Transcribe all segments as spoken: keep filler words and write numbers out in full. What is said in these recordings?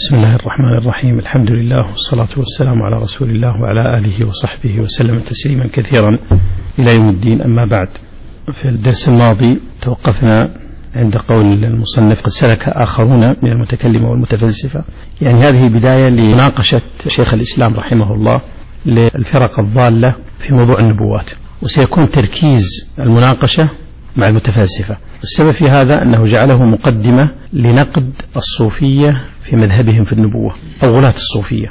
بسم الله الرحمن الرحيم. الحمد لله والصلاة والسلام على رسول الله وعلى آله وصحبه وسلم تسليما كثيرا إلى يوم الدين. أما بعد، في الدرس الماضي توقفنا عند قول المصنف: قد سلك آخرون من المتكلمة والمتفلسفة. يعني هذه بداية لمناقشة شيخ الإسلام رحمه الله للفرق الضالة في موضوع النبوات، وسيكون تركيز المناقشة مع المتفلسفة. السبب في هذا أنه جعله مقدمة لنقد الصوفية في مذهبهم في النبوة أو غلاة الصوفية،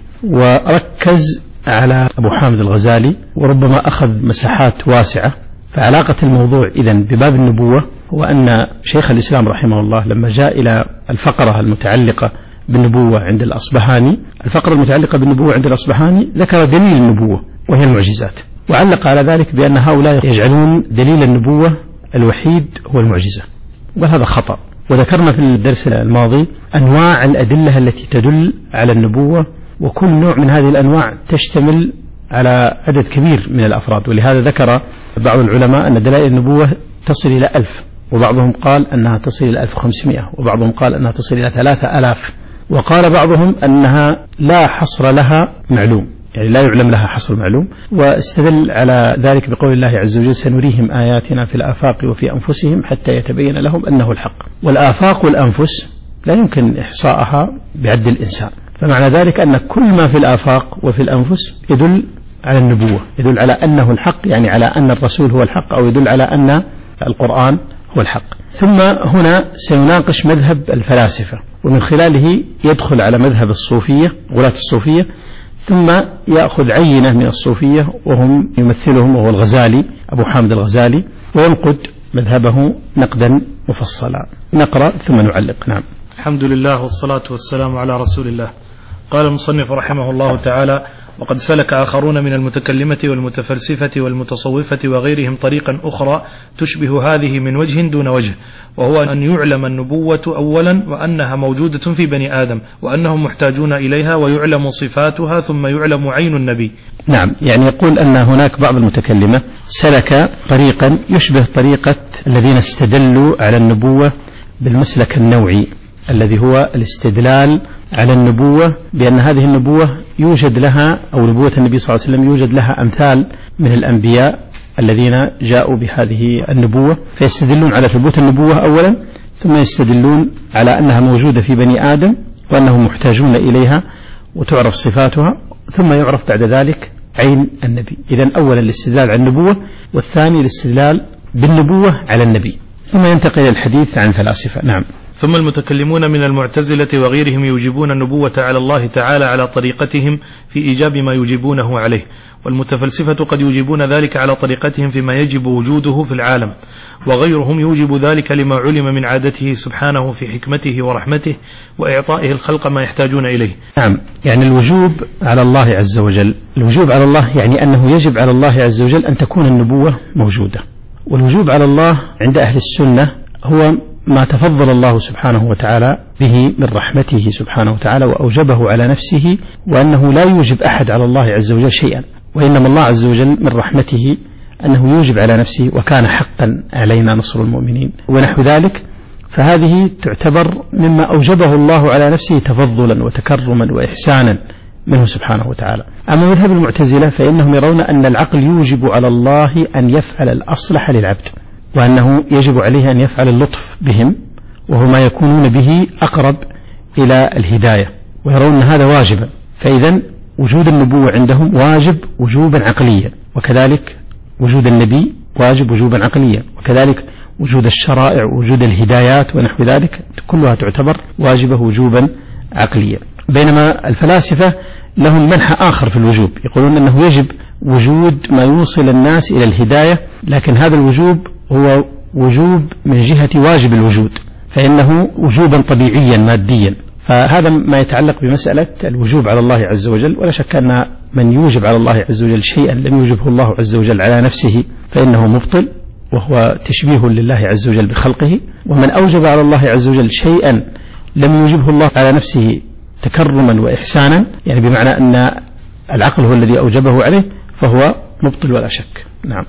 وركز على أبو حامد الغزالي وربما أخذ مساحات واسعة. فعلاقة الموضوع إذن بباب النبوة هو أن شيخ الإسلام رحمه الله لما جاء إلى الفقرة المتعلقة بالنبوة عند الأصبهاني، الفقرة المتعلقة بالنبوة عند الأصبهاني ذكر دليل النبوة وهي المعجزات، وعلق على ذلك بأن هؤلاء يجعلون دليل النبوة الوحيد هو المعجزة، وهذا خطأ. وذكرنا في الدرس الماضي أنواع الأدلة التي تدل على النبوة، وكل نوع من هذه الأنواع تشتمل على عدد كبير من الأفراد. ولهذا ذكر بعض العلماء أن دلائل النبوة تصل إلى ألف، وبعضهم قال أنها تصل إلى ألف وخمسمائة، وبعضهم قال أنها تصل إلى ثلاثة آلاف، وقال بعضهم أنها لا حصر لها معلوم، يعني لا يعلم لها حصر معلوم. واستدل على ذلك بقول الله عز وجل: سنريهم آياتنا في الآفاق وفي أنفسهم حتى يتبين لهم أنه الحق. والآفاق والأنفس لا يمكن إحصاءها بعد الإنسان، فمعنى ذلك أن كل ما في الآفاق وفي الأنفس يدل على النبوة، يدل على أنه الحق، يعني على أن الرسول هو الحق، أو يدل على أن القرآن هو الحق. ثم هنا سيناقش مذهب الفلاسفة، ومن خلاله يدخل على مذهب الصوفية، غلاة الصوفية، ثم يأخذ عينة من الصوفية وهم يمثلهم وهو الغزالي، أبو حامد الغزالي، وينقد مذهبه نقدا مفصلا. نقرأ ثم نعلق. نعم. الحمد لله والصلاة والسلام على رسول الله. قال المصنف رحمه الله تعالى: وقد سلك آخرون من المتكلمة والمتفلسفة والمتصوفة وغيرهم طريقا أخرى تشبه هذه من وجه دون وجه، وهو أن يعلم النبوة أولا، وأنها موجودة في بني آدم، وأنهم محتاجون إليها، ويعلم صفاتها، ثم يعلم عين النبي. نعم، يعني يقول أن هناك بعض المتكلمة سلك طريقا يشبه طريقة الذين استدلوا على النبوة بالمسلك النوعي، الذي هو الاستدلال على النبوة بأن هذه النبوة يوجد لها، أو نبوة النبي صلى الله عليه وسلم يوجد لها أمثال من الأنبياء الذين جاءوا بهذه النبوة، فيستدلون على ثبوت النبوة أولا، ثم يستدلون على أنها موجودة في بني آدم وأنهم محتاجون إليها وتعرف صفاتها، ثم يعرف بعد ذلك عين النبي. إذن أولا الاستدلال على النبوة، والثاني الاستدلال بالنبوة على النبي، ثم ينتقل الحديث عن الفلاسفة. نعم. ثم المتكلمون من المعتزلة وغيرهم يوجبون النبوة على الله تعالى على طريقتهم في إيجاب ما يوجبونه عليه، والمتفلسفة قد يوجبون ذلك على طريقتهم فيما يجب وجوده في العالم، وغيرهم يوجب ذلك لما علم من عادته سبحانه في حكمته ورحمته وإعطائه الخلق ما يحتاجون إليه. نعم، يعني الوجوب على الله عز وجل، الوجوب على الله يعني أنه يجب على الله عز وجل أن تكون النبوة موجودة. والوجوب على الله عند أهل السنة هو ما تفضل الله سبحانه وتعالى به من رحمته سبحانه وتعالى وأوجبه على نفسه، وأنه لا يوجب أحد على الله عز وجل شيئا، وإنما الله عز وجل من رحمته أنه يوجب على نفسه: وكان حقا علينا نصر المؤمنين ونحو ذلك. فهذه تعتبر مما أوجبه الله على نفسه تفضلا وتكرما وإحسانا منه سبحانه وتعالى. أما مذهب المعتزلة فإنهم يرون أن العقل يوجب على الله أن يفعل الأصلح للعبد، وأنه يجب عليه أن يفعل اللطف بهم، وهو ما يكونون به أقرب إلى الهداية، ويرون أن هذا واجبا. فإذا وجود النبوة عندهم واجب وجوبا عقليا، وكذلك وجود النبي واجب وجوبا عقليا، وكذلك وجود الشرائع ووجود الهدايات ونحو ذلك كلها تعتبر واجبة وجوبا عقليا. بينما الفلاسفة لهم منحى آخر في الوجوب، يقولون أنه يجب وجود ما يوصل الناس إلى الهداية، لكن هذا الوجوب هو وجوب من جهة واجب الوجود، فإنه وجوبا طبيعيا ماديا. فهذا ما يتعلق بمسألة الوجوب على الله عز وجل. ولا شك أن من يوجب على الله عز وجل شيئا لم يوجبه الله عز وجل على نفسه فإنه مبطل، وهو تشبيه لله عز وجل بخلقه. ومن أوجب على الله عز وجل شيئا لم يوجبه الله على نفسه تكرما وإحسانا، يعني بمعنى أن العقل هو الذي أوجبه عليه، فهو مبطل ولا شك. نعم.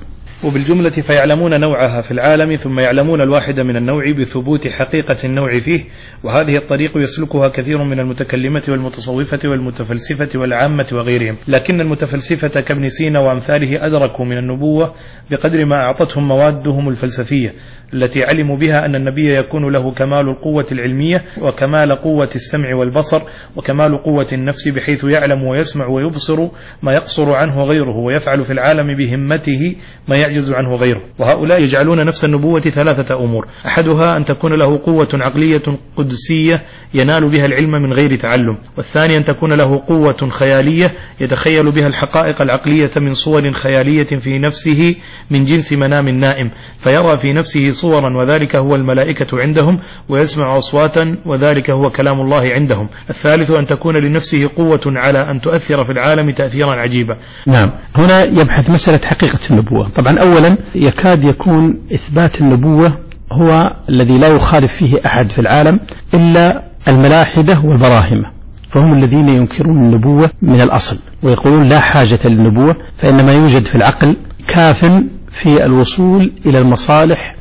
وبالجملة فيعلمون نوعها في العالم ثم يعلمون الواحد من النوع بثبوت حقيقة النوع فيه. وهذه الطريق يسلكها كثير من المتكلمة والمتصوفة والمتفلسفة والعامة وغيرهم، لكن المتفلسفة كابن سينا وأمثاله أدركوا من النبوة بقدر ما أعطتهم موادهم الفلسفية التي علموا بها أن النبي يكون له كمال القوة العلمية وكمال قوة السمع والبصر وكمال قوة النفس، بحيث يعلم ويسمع ويبصر ما يقصر عنه غيره، ويفعل في العالم بهمته ما يعجز عنه غيره. وهؤلاء يجعلون نفس النبوة ثلاثة أمور: أحدها أن تكون له قوة عقلية قدسية ينال بها العلم من غير تعلم، والثاني أن تكون له قوة خيالية يتخيل بها الحقائق العقلية من صور خيالية في نفسه من جنس منام النائم، فيرى في نفسه صورا وذلك هو الملائكة عندهم، ويسمع أصواتا وذلك هو كلام الله عندهم. الثالث أن تكون لنفسه قوة على أن تؤثر في العالم تأثيرا عجيبا. نعم، هنا يبحث مسألة حقيقة النبوة. طبعا أولا يكاد يكون إثبات النبوة هو الذي لا يخالف فيه أحد في العالم إلا الملاحدة والبراهمة، فهم الذين ينكرون النبوة من الأصل ويقولون لا حاجة للنبوة، فإنما يوجد في العقل كاف في الوصول إلى المصالح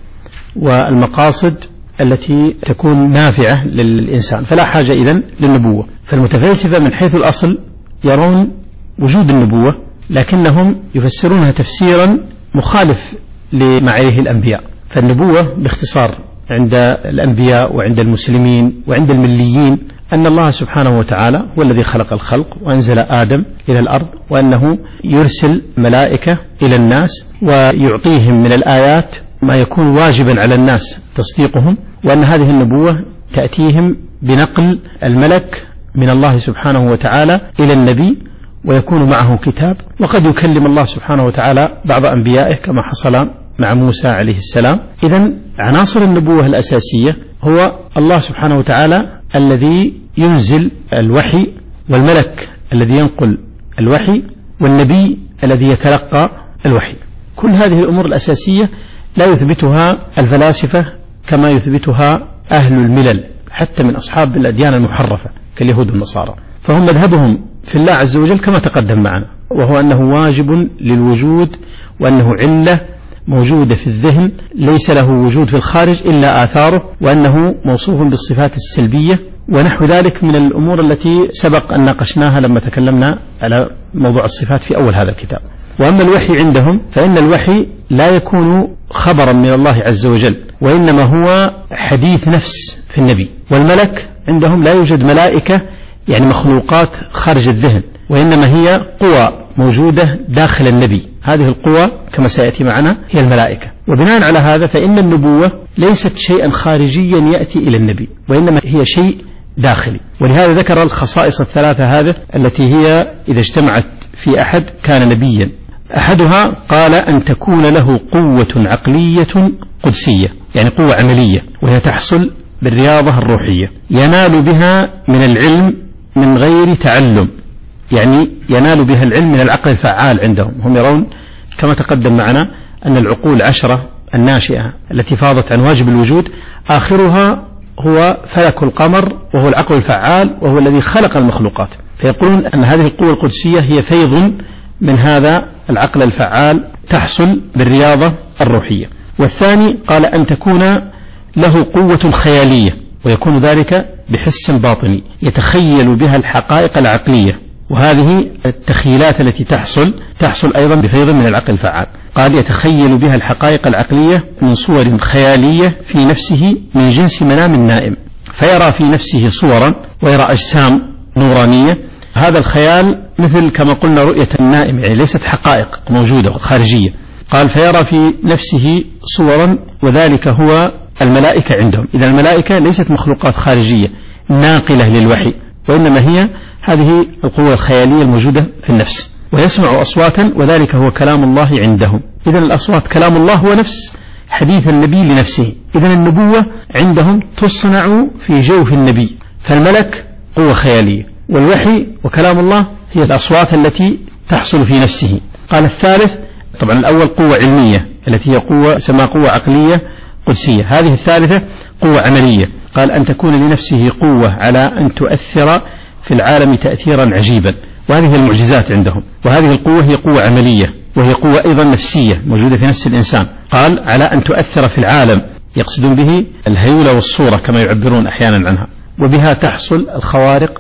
والمقاصد التي تكون نافعة للإنسان، فلا حاجة إذن للنبوة. فالمتفلسفة من حيث الأصل يرون وجود النبوة، لكنهم يفسرونها تفسيرا مخالف لما عليه الأنبياء. فالنبوة باختصار عند الأنبياء وعند المسلمين وعند المليين أن الله سبحانه وتعالى هو الذي خلق الخلق وأنزل آدم إلى الأرض، وأنه يرسل ملائكة إلى الناس ويعطيهم من الآيات ما يكون واجبا على الناس تصديقهم، وأن هذه النبوة تأتيهم بنقل الملك من الله سبحانه وتعالى إلى النبي ويكون معه كتاب، وقد يكلم الله سبحانه وتعالى بعض أنبيائه كما حصل مع موسى عليه السلام. إذن عناصر النبوة الأساسية هو الله سبحانه وتعالى الذي ينزل الوحي، والملك الذي ينقل الوحي، والنبي الذي يتلقى الوحي. كل هذه الأمور الأساسية لا يثبتها الفلاسفة كما يثبتها أهل الملل حتى من أصحاب الأديان المحرفة كاليهود والنصارى، فهم مذهبهم في الله عز وجل كما تقدم معنا، وهو أنه واجب للوجود، وأنه علة موجودة في الذهن ليس له وجود في الخارج إلا آثاره، وأنه موصوف بالصفات السلبية ونحو ذلك من الأمور التي سبق أن ناقشناها لما تكلمنا على موضوع الصفات في أول هذا الكتاب. وأما الوحي عندهم فإن الوحي لا يكون خبرا من الله عز وجل، وإنما هو حديث نفس في النبي. والملك عندهم لا يوجد ملائكة يعني مخلوقات خارج الذهن، وإنما هي قوى موجودة داخل النبي، هذه القوى كما سيأتي معنا هي الملائكة. وبناء على هذا فإن النبوة ليست شيئا خارجيا يأتي إلى النبي، وإنما هي شيء داخلي. ولهذا ذكر الخصائص الثلاثة هذه التي هي إذا اجتمعت في أحد كان نبيا. أحدها قال أن تكون له قوة عقلية قدسية، يعني قوة عملية، وهي تحصل بالرياضة الروحية ينال بها من العلم من غير تعلم، يعني ينال بها العلم من العقل الفعال عندهم. هم يرون كما تقدم معنا أن العقول العشرة الناشئة التي فاضت عن واجب الوجود آخرها هو فلك القمر، وهو العقل الفعال، وهو الذي خلق المخلوقات. فيقولون أن هذه القوة القدسية هي فيض من هذا العقل الفعال تحصل بالرياضة الروحية. والثاني قال أن تكون له قوة خيالية، ويكون ذلك بحس باطني يتخيل بها الحقائق العقلية، وهذه التخيلات التي تحصل تحصل أيضا بفيض من العقل الفعال. قال يتخيل بها الحقائق العقلية من صور خيالية في نفسه من جنس منام النائم، فيرى في نفسه صورا ويرى أجسام نورانية. هذا الخيال مثل كما قلنا رؤية النائم، يعني ليست حقائق موجودة خارجية. قال فيرى في نفسه صورا وذلك هو الملائكة عندهم. إذا الملائكة ليست مخلوقات خارجية ناقلة للوحي، وإنما هي هذه القوة الخيالية الموجودة في النفس. ويسمع أصواتا وذلك هو كلام الله عندهم. إذا الأصوات كلام الله هو نفس حديث النبي لنفسه. إذا النبوة عندهم تصنع في جوف النبي، فالملك قوة خيالية، والوحي وكلام الله هي الأصوات التي تحصل في نفسه. قال الثالث، طبعا الأول قوة علمية التي هي قوة سما قوة عقلية قدسية، هذه الثالثة قوة عملية. قال أن تكون لنفسه قوة على أن تؤثر في العالم تأثيرا عجيبا، وهذه المعجزات عندهم. وهذه القوة هي قوة عملية، وهي قوة أيضا نفسية موجودة في نفس الإنسان. قال على أن تؤثر في العالم، يقصدون به الهيولة والصورة كما يعبرون أحيانا عنها، وبها تحصل الخوارق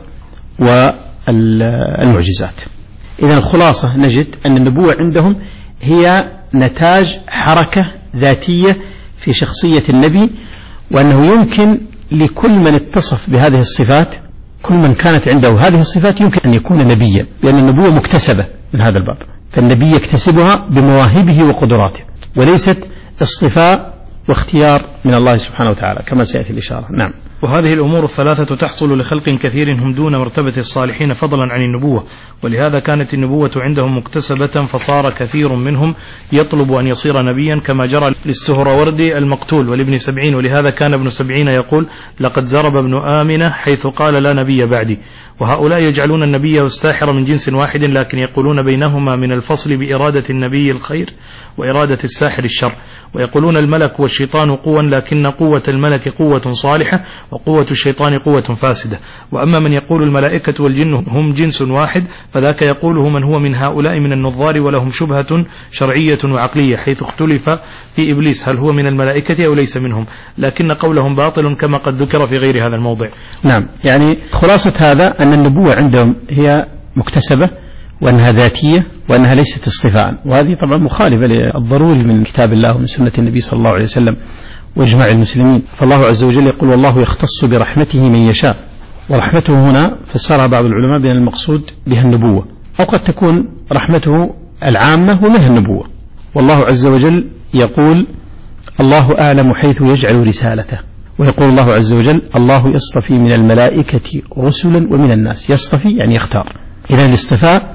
والمعجزات. إذن الخلاصة نجد أن النبوة عندهم هي نتاج حركة ذاتية في شخصية النبي، وأنه يمكن لكل من اتصف بهذه الصفات، كل من كانت عنده هذه الصفات يمكن أن يكون نبيا، لأن النبوة مكتسبة من هذا الباب، فالنبي يكتسبها بمواهبه وقدراته، وليست اصطفاء واختيار من الله سبحانه وتعالى كما سيأتي الإشارة. نعم. وهذه الأمور الثلاثة تحصل لخلق كثير هم دون مرتبة الصالحين فضلا عن النبوة، ولهذا كانت النبوة عندهم مكتسبة، فصار كثير منهم يطلب أن يصير نبيا كما جرى للسهروردي المقتول ولابن سبعين، ولهذا كان ابن سبعين يقول لقد زرب ابن آمنة حيث قال لا نبي بعدي. وهؤلاء يجعلون النبي والساحر من جنس واحد، لكن يقولون بينهما من الفصل بإرادة النبي الخير وإرادة الساحر الشر، ويقولون الملك والشيطان قوة، لكن قوة الملك قوة صالحة وقوة الشيطان قوة فاسدة. وأما من يقول الملائكة والجن هم جنس واحد فذاك يقوله من هو من هؤلاء من النظار ولهم شبهة شرعية وعقلية، حيث اختلف في إبليس هل هو من الملائكة أو ليس منهم، لكن قولهم باطل كما قد ذكر في غير هذا الموضع. نعم، يعني خلاصة هذا أن النبوة عندهم هي مكتسبة، وأنها ذاتية، وأنها ليست اصطفاء، وهذه طبعا مخالفة للضروري من كتاب الله ومن سنة النبي صلى الله عليه وسلم واجماع المسلمين. فالله عز وجل يقول والله يختص برحمته من يشاء، ورحمته هنا فسرها بعض العلماء بأن المقصود بها النبوة، أو قد تكون رحمته العامة ومنها النبوة. والله عز وجل يقول الله أعلم حيث يجعل رسالته، ويقول الله عز وجل الله يصطفي من الملائكة رسلا ومن الناس. يصطفي يعني يختار. إذا الاصطفاء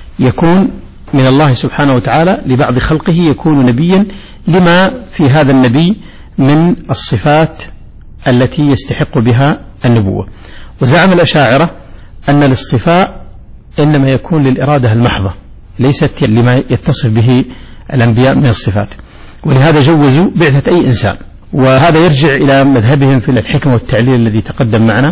يكون من الله سبحانه وتعالى لبعض خلقه يكون نبيا لما في هذا النبي من الصفات التي يستحق بها النبوة. وزعم الأشاعرة أن الاصطفاء إنما يكون للإرادة المحضة، ليست لما يتصف به الأنبياء من الصفات، ولهذا جوزوا بعثة أي إنسان. وهذا يرجع إلى مذهبهم في الحكم والتعليل الذي تقدم معنا،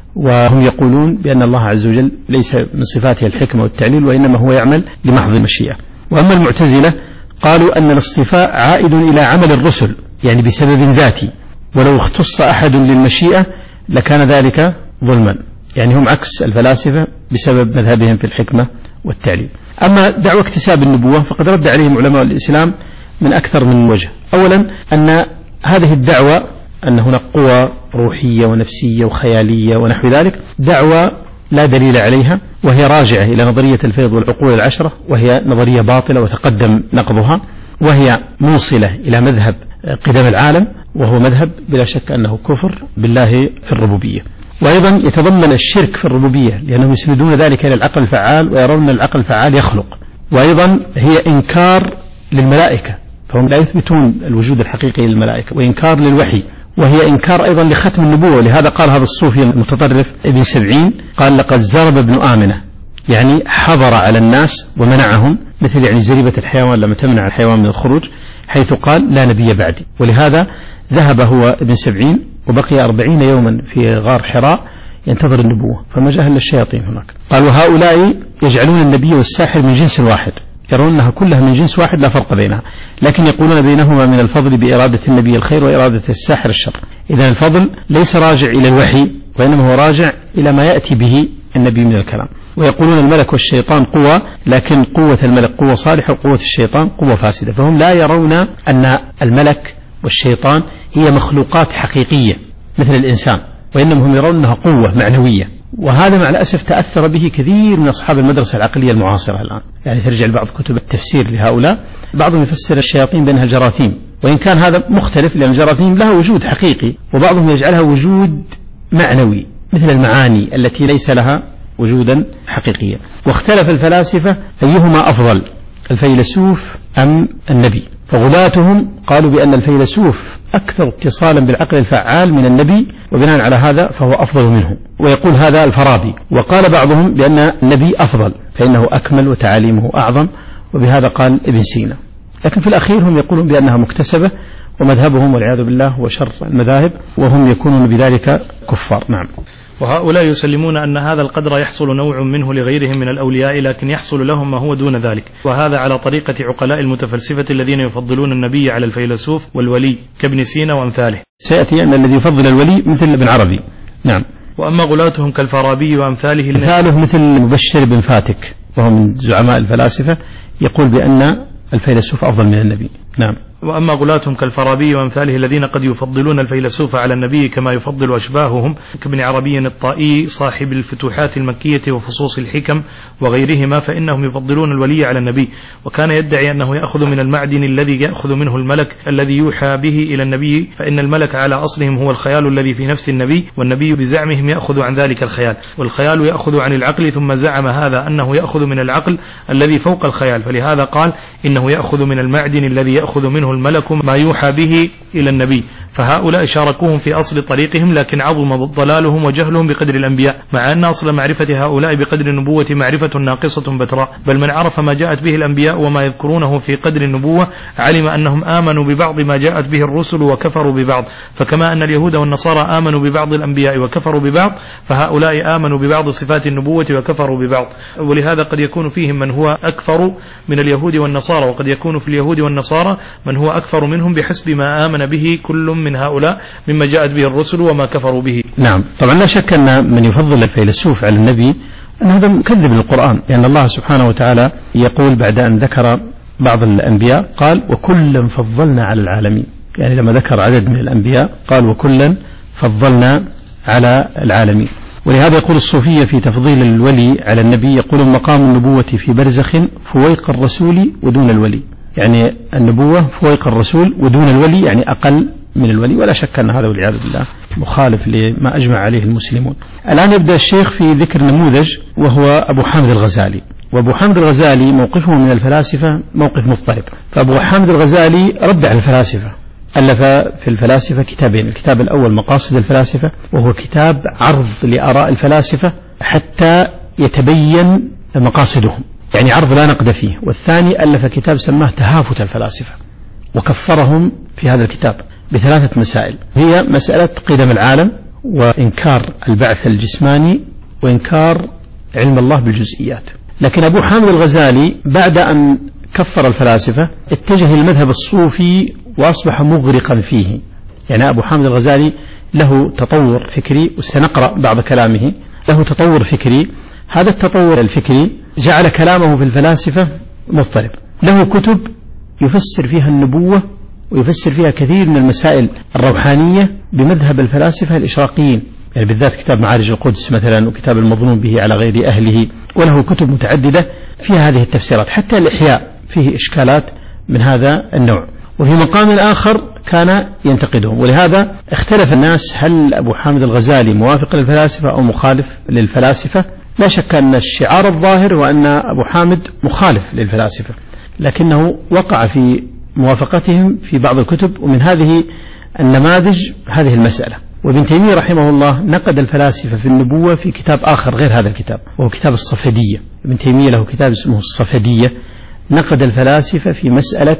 وهم يقولون بأن الله عز وجل ليس من صفاته الحكمة والتعليل، وإنما هو يعمل لمحض المشيئة. وأما المعتزلة قالوا أن الاصطفاء عائد إلى عمل الرسل، يعني بسبب ذاتي، ولو اختص أحد للمشيئة لكان ذلك ظلما، يعني هم عكس الفلاسفة بسبب مذهبهم في الحكمة والتعليل. أما دعوة اكتساب النبوة فقد رد عليهم علماء الإسلام من أكثر من وجه. أولا أن هذه الدعوة أن هناك قوى روحية ونفسية وخيالية ونحو ذلك دعوة لا دليل عليها، وهي راجعة إلى نظرية الفيض والعقول العشرة، وهي نظرية باطلة وتقدم نقضها، وهي موصلة إلى مذهب قدم العالم، وهو مذهب بلا شك أنه كفر بالله في الربوبية. وأيضا يتضمن الشرك في الربوبية، لأنهم يسندون ذلك إلى العقل الفعال ويرون أن العقل الفعال يخلق. وأيضا هي إنكار للملائكة، فهم لا يثبتون الوجود الحقيقي للملائكة، وإنكار للوحي، وهي إنكار أيضا لختم النبوة. لهذا قال هذا الصوفي المتطرف ابن سبعين قال لقد زرب ابن آمنة، يعني حضر على الناس ومنعهم، مثل يعني زريبة الحيوان لما تمنع الحيوان من الخروج، حيث قال لا نبي بعدي. ولهذا ذهب هو ابن سبعين وبقي أربعين يوما في غار حراء ينتظر النبوة، فما جاء إلا الشياطين هناك. قال وهؤلاء يجعلون النبي والساحر من جنس واحد، يرونها كلها من جنس واحد لا فرق بينها، لكن يقولون بينهما من الفضل بإرادة النبي الخير وإرادة الساحر الشر. إذن الفضل ليس راجع إلى الوحي، وإنما هو راجع إلى ما يأتي به النبي من الكلام. ويقولون الملك والشيطان قوة، لكن قوة الملك قوة صالحة وقوة الشيطان قوة فاسدة. فهم لا يرون أن الملك والشيطان هي مخلوقات حقيقية مثل الإنسان، وإنما هم يرون أنها قوة معنوية. وهذا مع الأسف تأثر به كثير من أصحاب المدرسة العقلية المعاصرة الآن، يعني ترجع لبعض كتب التفسير لهؤلاء، بعضهم يفسر الشياطين بأنها جراثيم، وإن كان هذا مختلف، لأن الجراثيم لها وجود حقيقي، وبعضهم يجعلها وجود معنوي مثل المعاني التي ليس لها وجودا حقيقيا. واختلف الفلاسفة أيهما أفضل، الفيلسوف أم النبي؟ فغلاتهم قالوا بأن الفيلسوف أكثر اتصالا بالعقل الفعال من النبي، وبناء على هذا فهو أفضل منه. ويقول هذا الفارابي. وقال بعضهم بأن النبي أفضل فإنه أكمل وتعاليمه أعظم، وبهذا قال ابن سينا. لكن في الأخير هم يقولون بأنها مكتسبة، ومذهبهم والعياذ بالله هو شر المذاهب، وهم يكونون بذلك كفار. نعم. وهؤلاء يسلمون أن هذا القدر يحصل نوع منه لغيرهم من الأولياء، لكن يحصل لهم ما هو دون ذلك، وهذا على طريقة عقلاء المتفلسفة الذين يفضلون النبي على الفيلسوف والولي كابن سينا وأمثاله. سيأتي أن الذي يفضل الولي مثل ابن عربي. نعم. وأما غلاتهم كالفارابي وأمثاله مثاله مثل مبشر بن فاتك وهو من زعماء الفلاسفة يقول بأن الفيلسوف أفضل من النبي. نعم. وأما غلاتهم كالفارابي وأمثاله الذين قد يفضلون الفيلسوف على النبي كما يفضل أشباههم كابن عربي الطائي صاحب الفتوحات المكية وفصوص الحكم وغيرهما، فإنهم يفضلون الولي على النبي، وكان يدعي أنه يأخذ من المعدن الذي يأخذ منه الملك الذي يوحى به إلى النبي، فإن الملك على أصلهم هو الخيال الذي في نفس النبي، والنبي بزعمهم يأخذ عن ذلك الخيال، والخيال يأخذ عن العقل، ثم زعم هذا أنه يأخذ من العقل الذي فوق الخيال، فلهذا قال إنه يأخذ من المعدن الذي يأخذ منه الملك ما يوحى به إلى النبي. فهؤلاء شاركوهم في أصل طريقهم، لكن عظم ضلالهم وجهلهم بقدر الأنبياء، مع أن أصل معرفة هؤلاء بقدر النبوة معرفة ناقصة بتراء، بل من عرف ما جاءت به الأنبياء وما يذكرونه في قدر النبوة علم أنهم آمنوا ببعض ما جاءت به الرسل وكفروا ببعض، فكما أن اليهود والنصارى آمنوا ببعض الأنبياء وكفروا ببعض، فهؤلاء آمنوا ببعض صفات النبوة وكفروا ببعض. ولهذا قد يكون فيهم من هو أكفر من اليهود والنصارى، وقد يكون في اليهود والنصارى من هو أكفر منهم بحسب ما آمن به كل من هؤلاء مما جاءت به الرسل وما كفروا به. نعم. طبعا لا شك أن من يفضل الفيلسوف على النبي أن هذا مكذب للقرآن، لأن الله سبحانه وتعالى يقول بعد أن ذكر بعض الأنبياء قال وكلا فضلنا على العالمين، يعني لما ذكر عدد من الأنبياء قال وكلا فضلنا على العالمين. ولهذا يقول الصوفية في تفضيل الولي على النبي يقول مقام النبوة في برزخ فويق الرسول ودون الولي، يعني النبوة فويق الرسول ودون الولي يعني أقل من الولي، ولا شك أن هذا والعياذ بالله مخالف لما أجمع عليه المسلمون. الآن يبدأ الشيخ في ذكر نموذج وهو أبو حامد الغزالي، وأبو حامد الغزالي موقفه من الفلاسفة موقف مضطرب. فأبو حامد الغزالي رد على الفلاسفة، ألف في الفلاسفة كتابين، الكتاب الأول مقاصد الفلاسفة وهو كتاب عرض لآراء الفلاسفة حتى يتبين مقاصدهم، يعني عرض لا نقد فيه، والثاني ألف كتاب سماه تهافت الفلاسفة وكفرهم في هذا الكتاب بثلاثة مسائل، هي مسألة قدم العالم وإنكار البعث الجسماني وإنكار علم الله بالجزئيات. لكن أبو حامد الغزالي بعد أن كفر الفلاسفة اتجه المذهب الصوفي وأصبح مغرقا فيه، يعني أبو حامد الغزالي له تطور فكري وسنقرأ بعض كلامه، له تطور فكري، هذا التطور الفكري جعل كلامه في الفلاسفة مضطرب، له كتب يفسر فيها النبوة ويفسر فيها كثير من المسائل الروحانية بمذهب الفلاسفة الإشراقيين، يعني بالذات كتاب معارج القدس مثلا وكتاب المظنون به على غير أهله، وله كتب متعددة فيها هذه التفسيرات، حتى الإحياء فيه إشكالات من هذا النوع. وفي مقام آخر كان ينتقدهم، ولهذا اختلف الناس هل أبو حامد الغزالي موافق للفلاسفة أو مخالف للفلاسفة. لا شك أن الشعار الظاهر وأن أبو حامد مخالف للفلاسفة، لكنه وقع في موافقتهم في بعض الكتب، ومن هذه النماذج هذه المسألة. وابن تيمية رحمه الله نقد الفلاسفة في النبوة في كتاب آخر غير هذا الكتاب وهو كتاب الصفدية. ابن تيمية له كتاب اسمه الصفدية، نقد الفلاسفة في مسألة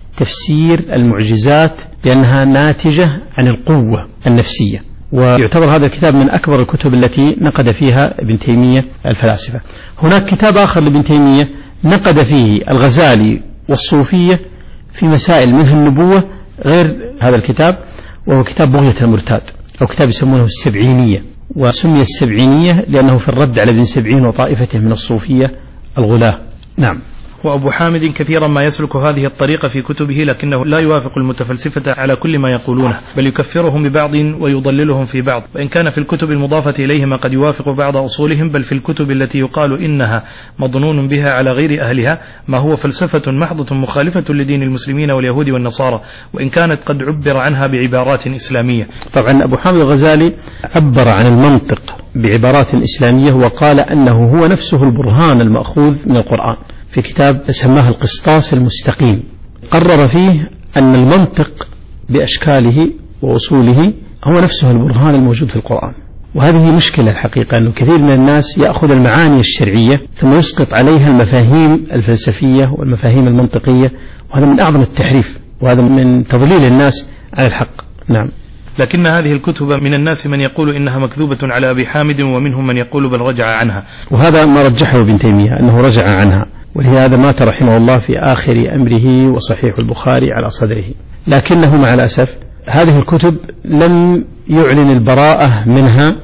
تفسير المعجزات بأنها ناتجة عن القوة النفسية، ويعتبر هذا الكتاب من أكبر الكتب التي نقد فيها ابن تيمية الفلاسفة. هناك كتاب آخر لابن تيمية نقد فيه الغزالي والصوفية في مسائل منها النبوة غير هذا الكتاب، وهو كتاب بغية المرتاد، أو كتاب يسمونه السبعينية، وسمي السبعينية لأنه في الرد على ابن سبعين وطائفته من الصوفية الغلاة. نعم. وأبو حامد كثيرا ما يسلك هذه الطريقة في كتبه، لكنه لا يوافق المتفلسفة على كل ما يقولونه، بل يكفرهم ببعض ويضللهم في بعض، وإن كان في الكتب المضافة إليهما قد يوافق بعض أصولهم، بل في الكتب التي يقال إنها مظنون بها على غير أهلها ما هو فلسفة محضة مخالفة لدين المسلمين واليهود والنصارى، وإن كانت قد عبر عنها بعبارات إسلامية. طبعا أبو حامد الغزالي عبر عن المنطق بعبارات إسلامية، وقال أنه هو نفسه البرهان المأخوذ من القرآن في كتاب سماه القسطاس المستقيم، قرر فيه أن المنطق بأشكاله وأصوله هو نفسه البرهان الموجود في القرآن. وهذه مشكلة الحقيقة، أنه كثير من الناس يأخذ المعاني الشرعية ثم يسقط عليها المفاهيم الفلسفية والمفاهيم المنطقية، وهذا من أعظم التحريف، وهذا من تضليل الناس على الحق. نعم. لكن هذه الكتب من الناس من يقول إنها مكذوبة على أبي حامد، ومنهم من يقول بل رجع عنها. وهذا ما رجحه ابن تيمية أنه رجع عنها، ولهذا مات رحمه الله في آخر أمره وصحيح البخاري على صدره. لكنه مع الأسف هذه الكتب لم يعلن البراءة منها،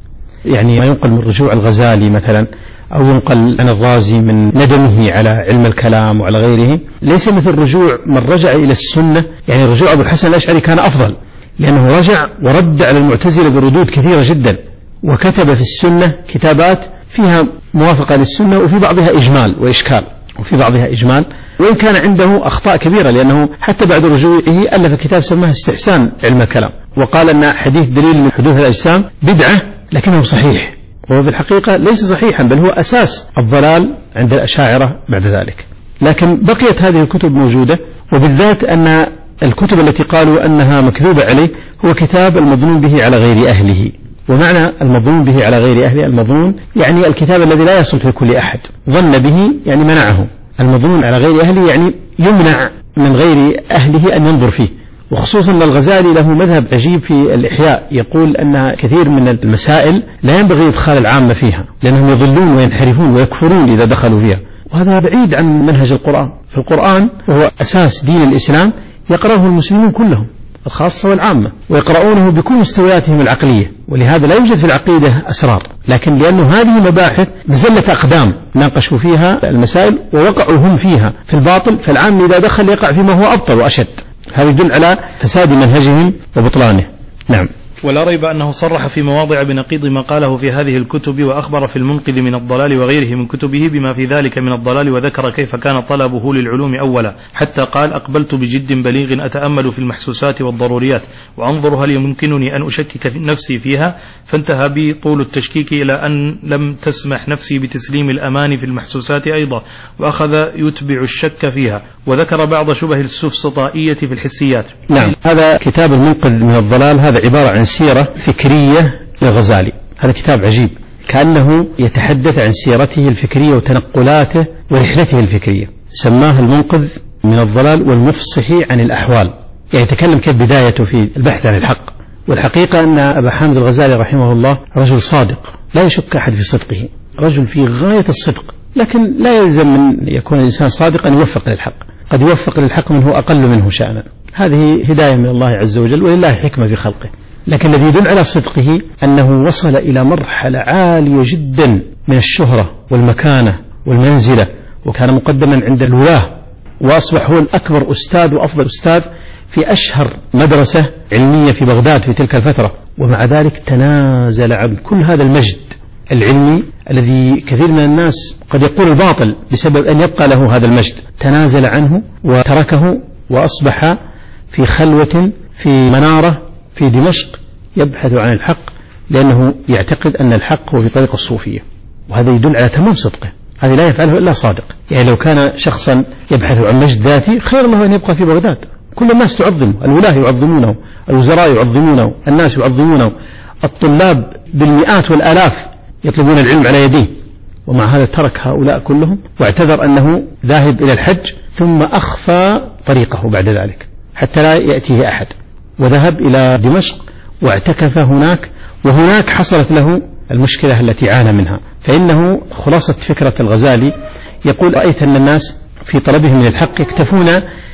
يعني ما ينقل من رجوع الغزالي مثلا أو ينقل عن الرازي من ندمه على علم الكلام وعلى غيره، ليس مثل رجوع من رجع إلى السنة. يعني رجوع أبو الحسن الأشعري كان أفضل، لأنه رجع ورد على المعتزلة بردود كثيرة جدا، وكتب في السنة كتابات فيها موافقة للسنة وفي بعضها إجمال وإشكال وفي بعضها إجمال، وإن كان عنده أخطاء كبيرة، لأنه حتى بعد رجوعه ألف كتاب سماه استحسان علم الكلام، وقال أن حديث دليل من حدوث الأجسام بدعة لكنه صحيح، وهو في الحقيقة ليس صحيحا، بل هو أساس الضلال عند الأشاعرة بعد ذلك. لكن بقيت هذه الكتب موجودة، وبالذات أن الكتب التي قالوا أنها مكذوبة عليه هو كتاب المظنون به على غير أهله. ومعنى المظنون به على غير أهله، المظنون يعني الكتاب الذي لا يصلح لكل أحد، ظن به يعني منعه. المظنون على غير أهله يعني يمنع من غير أهله أن ينظر فيه. وخصوصا الغزالي له مذهب عجيب في الإحياء، يقول أن كثير من المسائل لا ينبغي إدخال العامة فيها، لأنهم يضلون وينحرفون ويكفرون إذا دخلوا فيها، وهذا بعيد عن منهج القرآن. في القرآن وهو أساس دين الإسلام يقرأه المسلمون كلهم الخاصة والعامة، ويقرؤونه بكل مستوياتهم العقلية، ولهذا لا يوجد في العقيدة أسرار، لكن لأنه هذه مباحث مزلة أقدام ناقشوا فيها المسائل ووقعوا هم فيها في الباطل، فالعام إذا دخل يقع فيما هو أبطل وأشد. هذا يدل على فساد منهجهم وبطلانه. نعم. ولا ريب أنه صرح في مواضع بنقيض ما قاله في هذه الكتب، وأخبر في المنقذ من الضلال وغيره من كتبه بما في ذلك من الضلال، وذكر كيف كان طلبه للعلوم أولا، حتى قال: أقبلت بجد بليغ أتأمل في المحسوسات والضروريات وأنظر هل يمكنني أن أشكك في نفسي فيها، فانتهى بي طول التشكيك إلى أن لم تسمح نفسي بتسليم الأمان في المحسوسات أيضا، وأخذ يتبع الشك فيها، وذكر بعض شبه السفسطائية في الحسيات. نعم. هذا كتاب المنقذ من الضلال، هذا عبارة عن سيرة فكرية للغزالي. هذا كتاب عجيب، كأنه يتحدث عن سيرته الفكرية وتنقلاته ورحلته الفكرية. سماه المنقذ من الضلال والمفصح عن الأحوال، يعني يتكلم كيف بدايته في البحث عن الحق. والحقيقة أن أبا حامد الغزالي رحمه الله رجل صادق، لا يشك أحد في صدقه، رجل في غاية الصدق، لكن لا يلزم من يكون الإنسان صادقا أن يوفق للحق، قد يوفق للحق من هو أقل منه شأنا. هذه هداية من الله عز وجل، ولله حكمة في خلقه. لكن الذي يدل على صدقه أنه وصل إلى مرحلة عالية جدا من الشهرة والمكانة والمنزلة، وكان مقدما عند الولاة، وأصبح هو الأكبر أستاذ وأفضل أستاذ في أشهر مدرسة علمية في بغداد في تلك الفترة، ومع ذلك تنازل عن كل هذا المجد العلمي الذي كثير من الناس قد يقول الباطل بسبب أن يبقى له هذا المجد، تنازل عنه وتركه، وأصبح في خلوة في منارة في دمشق يبحث عن الحق، لأنه يعتقد أن الحق هو في طريق الصوفية، وهذا يدل على تمام صدقه. هذا لا يفعله إلا صادق. يعني لو كان شخصا يبحث عن مجد ذاتي خير له أن يبقى في بغداد، كل الناس تعظمه، الولاة يعظمونه، الوزراء يعظمونه، الناس يعظمونه، الطلاب بالمئات والآلاف يطلبون العلم على يديه، ومع هذا ترك هؤلاء كلهم واعتذر أنه ذاهب إلى الحج، ثم أخفى طريقه بعد ذلك حتى لا يأتيه أحد، وذهب إلى دمشق واعتكف هناك، وهناك حصلت له المشكلة التي عانى منها. فإنه خلاصة فكرة الغزالي يقول: رأيت أن الناس في طلبهم من الحق يكتفون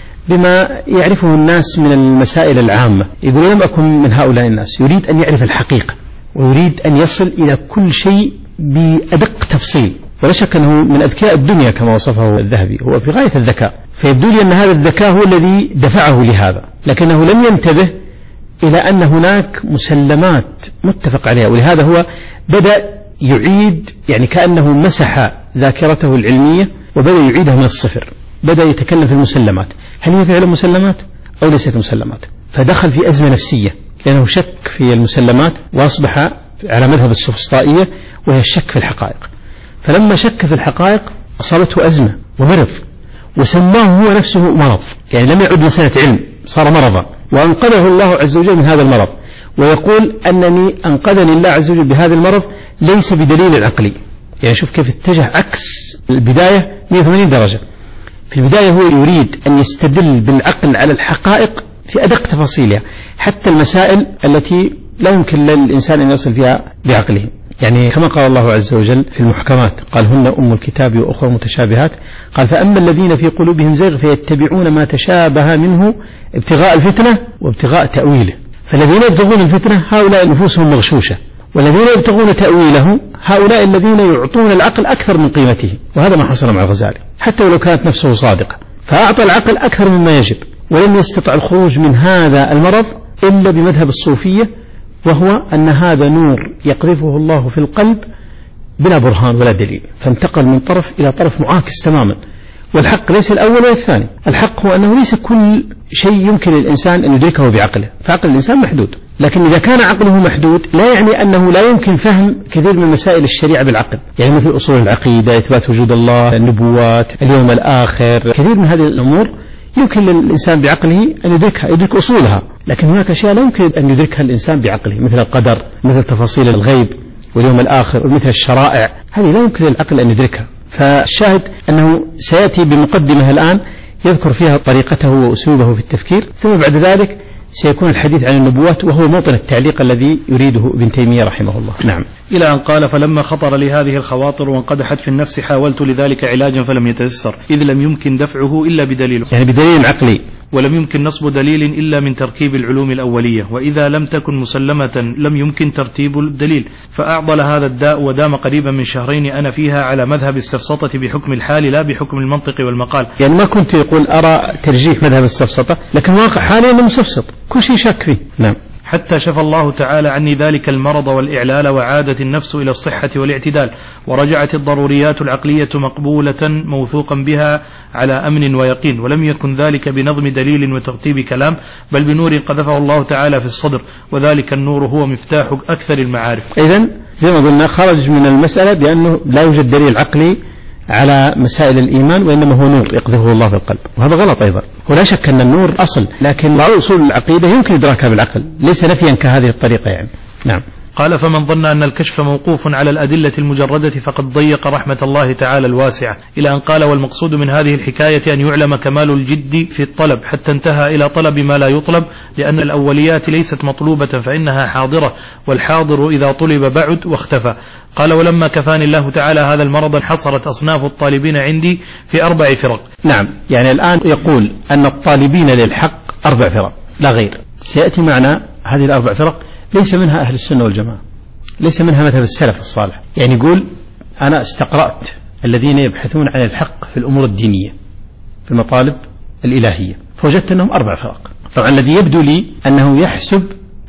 بما يعرفه الناس من المسائل العامة، يقول: لم أكن من هؤلاء الناس، يريد أن يعرف الحقيقة ويريد أن يصل إلى كل شيء بأدق تفصيل. ولا شك أنه من أذكياء الدنيا كما وصفه الذهبي، هو في غاية الذكاء، فيبدو لي أن هذا الذكاء هو الذي دفعه لهذا، لكنه لم ينتبه إلى أن هناك مسلمات متفق عليها، ولهذا هو بدأ يعيد، يعني كأنه مسح ذاكرته العلمية وبدأ يعيدها من الصفر، بدأ يتكلم في المسلمات، هل هي فعلا مسلمات أو ليست مسلمات؟ فدخل في أزمة نفسية، لأنه شك في المسلمات وأصبح على مذهب السفسطائية، وهي الشك في الحقائق. فلما شك في الحقائق أصابته أزمة ومرض، وسماه هو نفسه مرض، يعني لم يعد مسألة علم، صار مرضا، وأنقذه الله عز وجل من هذا المرض. ويقول أنني أنقذني الله عز وجل بهذا المرض ليس بدليل عقلي. يعني شوف كيف اتجه عكس البداية مئة وثمانين درجة. في البداية هو يريد أن يستدل بالعقل على الحقائق في أدق تفاصيلها، حتى المسائل التي لا يمكن للإنسان أن يصل فيها بعقله. يعني كما قال الله عز وجل في المحكمات قال هن أم الكتاب وأخرى متشابهات، قال فأما الذين في قلوبهم زيغ فيتبعون ما تشابه منه ابتغاء الفتنة وابتغاء تأويله. فالذين يبتغون الفتنة هؤلاء نفوسهم مغشوشة، والذين يبتغون تأويله هؤلاء الذين يعطون العقل أكثر من قيمته. وهذا ما حصل مع الغزالي حتى ولو كانت نفسه صادقة، فأعطى العقل أكثر مما يجب، ولم يستطع الخروج من هذا المرض إلا بمذهب الصوفية، وهو أن هذا نور يقذفه الله في القلب بلا برهان ولا دليل، فانتقل من طرف إلى طرف معاكس تماما. والحق ليس الأول ولا الثاني، الحق هو أنه ليس كل شيء يمكن للإنسان أن يدركه بعقله، فعقل الإنسان محدود، لكن إذا كان عقله محدود لا يعني أنه لا يمكن فهم كثير من مسائل الشريعة بالعقل، يعني مثل أصول العقيدة، إثبات وجود الله، النبوات، اليوم الآخر، كثير من هذه الأمور يمكن للإنسان بعقله أن يدركها، يدرك أصولها، لكن هناك أشياء لا يمكن أن يدركها الإنسان بعقله، مثل القدر، مثل تفاصيل الغيب واليوم الآخر، ومثل الشرائع، هذه لا يمكن للعقل أن يدركها. فالشاهد أنه سيأتي بمقدمة الآن يذكر فيها طريقته وأسلوبه في التفكير، ثم بعد ذلك سيكون الحديث عن النبوات، وهو موطن التعليق الذي يريده ابن تيمية رحمه الله. نعم. إلى أن قال فلما خطر لي هذه الخواطر وانقدحت في النفس حاولت لذلك علاجا فلم يتيسر، إذ لم يمكن دفعه إلا بدليل، يعني بدليل عقلي، ولم يمكن نصب دليل إلا من تركيب العلوم الأولية، وإذا لم تكن مسلمة لم يمكن ترتيب الدليل، فأعضل هذا الداء ودام قريبا من شهرين أنا فيها على مذهب السفسطة بحكم الحال لا بحكم المنطق والمقال. يعني ما كنت يقول أرى ترجيح مذهب السفسطة، لكن واقع حاليا أنه مسفسط كل شيء شك فيه. نعم. حتى شفى الله تعالى عني ذلك المرض والإعلال، وعادت النفس إلى الصحة والاعتدال، ورجعت الضروريات العقلية مقبولة موثوقا بها على أمن ويقين، ولم يكن ذلك بنظم دليل وترتيب كلام، بل بنور قذفه الله تعالى في الصدر، وذلك النور هو مفتاح أكثر المعارف. إذن زي ما قلنا خرج من المسألة بأنه لا يوجد دليل عقلي على مسائل الإيمان، وإنما هو نور يقذفه الله في القلب، وهذا غلط أيضا. ولا شك أن النور أصل، لكن بعض أصول العقيدة يمكن إدراكها بالعقل، ليس نفيا كهذه الطريقة يعني. نعم. قال فمن ظن أن الكشف موقوف على الأدلة المجردة فقد ضيق رحمة الله تعالى الواسعة، إلى أن قال والمقصود من هذه الحكاية أن يعلم كمال الجد في الطلب حتى انتهى إلى طلب ما لا يطلب، لأن الأوليات ليست مطلوبة فإنها حاضرة، والحاضر إذا طلب بعد واختفى. قال ولما كفاني الله تعالى هذا المرض انحصرت أصناف الطالبين عندي في أربع فرق. نعم، يعني الآن يقول أن الطالبين للحق أربع فرق لا غير. سيأتي معنا هذه الأربع فرق ليس منها أهل السنة والجماعة، ليس منها مذهب السلف الصالح. يعني يقول أنا استقرأت الذين يبحثون عن الحق في الأمور الدينية في المطالب الإلهية، فوجدت أنهم أربع فرق. طبعا الذي يبدو لي أنه يحسب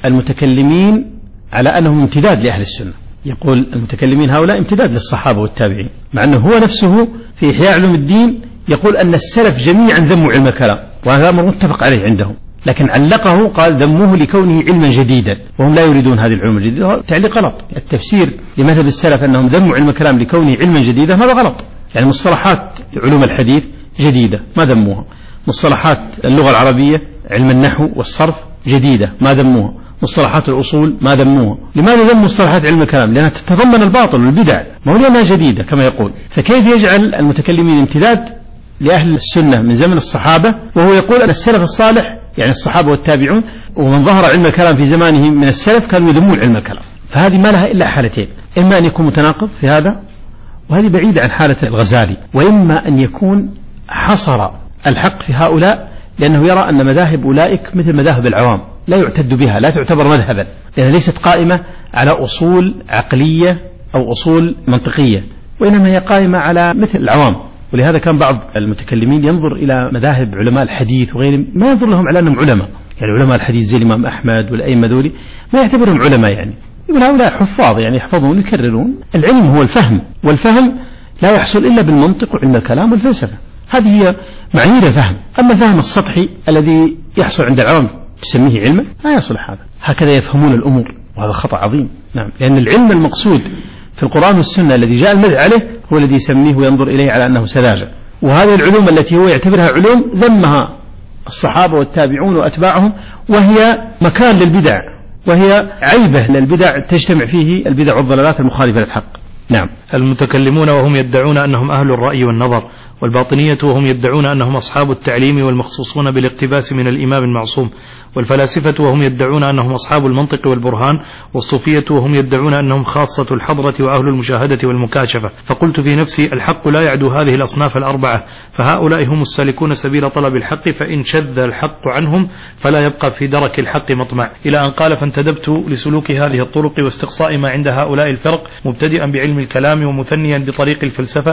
المتكلمين على أنهم امتداد لأهل السنة، يقول المتكلمين هؤلاء امتداد للصحابة والتابعين، مع أنه هو نفسه في إحياء علوم الدين يقول أن السلف جميعا ذموا علم الكلام، وهذا أمر متفق عليه عندهم، لكن علقه قال ذموه لكونه علما جديدا، وهم لا يريدون هذه العلوم الجديدة. تعليق غلط. التفسير لمذهب السلف أنهم ذموا علم الكلام لكونه علما جديدا هذا غلط. يعني مصطلحات علوم الحديث جديدة ما ذموها، مصطلحات اللغة العربية علم النحو والصرف جديدة ما ذموها، مصطلحات الأصول ما ذموها. لماذا ذم مصطلحات علم الكلام؟ لأنها تتضمن الباطل والبدع، ما هو لأنها جديدة كما يقول. فكيف يجعل المتكلمين امتداد لأهل السنة من زمن الصحابة، وهو يقول أن السلف الصالح يعني الصحابة والتابعون ومن ظهر علم الكلام في زمانه من السلف كانوا يذمون علم الكلام؟ فهذه ما لها إلا حالتين، إما أن يكون متناقض في هذا، وهذه بعيدة عن حالة الغزالي، وإما أن يكون حصر الحق في هؤلاء لأنه يرى أن مذاهب أولئك مثل مذاهب العوام لا يعتد بها، لا تعتبر مذهبا، لأنها ليست قائمة على أصول عقلية أو أصول منطقية، وإنما هي قائمة على مثل العوام. ولهذا كان بعض المتكلمين ينظر إلى مذاهب علماء الحديث وغيرهم ما ينظر لهم على أنهم علماء، يعني علماء الحديث زي الإمام أحمد والأئمة ذولي ما يعتبرهم علماء، يعني يقول هؤلاء حفاظ يعني يحفظون يكررون. العلم هو الفهم، والفهم لا يحصل إلا بالمنطق وعلم الكلام والفلسفة، هذه هي معايير الفهم. أما الفهم السطحي الذي يحصل عند العوام تسميه علما لا يصلح هذا، هكذا يفهمون الأمور، وهذا خطأ عظيم. نعم، لأن العلم المقصود في القرآن والسنة الذي جاء المدح عليه هو الذي يسميه وينظر إليه على أنه سذاجة، وهذه العلوم التي هو يعتبرها علوم ذمها الصحابة والتابعون وأتباعهم، وهي مكان للبدع، وهي عيبة للبدع تجتمع فيه البدع والضلالات المخالفة للحق. نعم. المتكلمون وهم يدعون أنهم أهل الرأي والنظر، والباطنية وهم يدعون أنهم أصحاب التعليم والمخصوصون بالاقتباس من الإمام المعصوم، والفلاسفة وهم يدعون أنهم أصحاب المنطق والبرهان، والصوفية وهم يدعون أنهم خاصة الحضرة وأهل المشاهدة والمكاشفة. فقلت في نفسي الحق لا يعدو هذه الأصناف الأربعة، فهؤلاء هم السالكون سبيل طلب الحق، فإن شذ الحق عنهم فلا يبقى في درك الحق مطمع. إلى أن قال فانتدبت لسلوك هذه الطرق واستقصاء ما عند هؤلاء الفرق، مبتدئا بعلم الكلام ومثنيا بطريق الفلسفة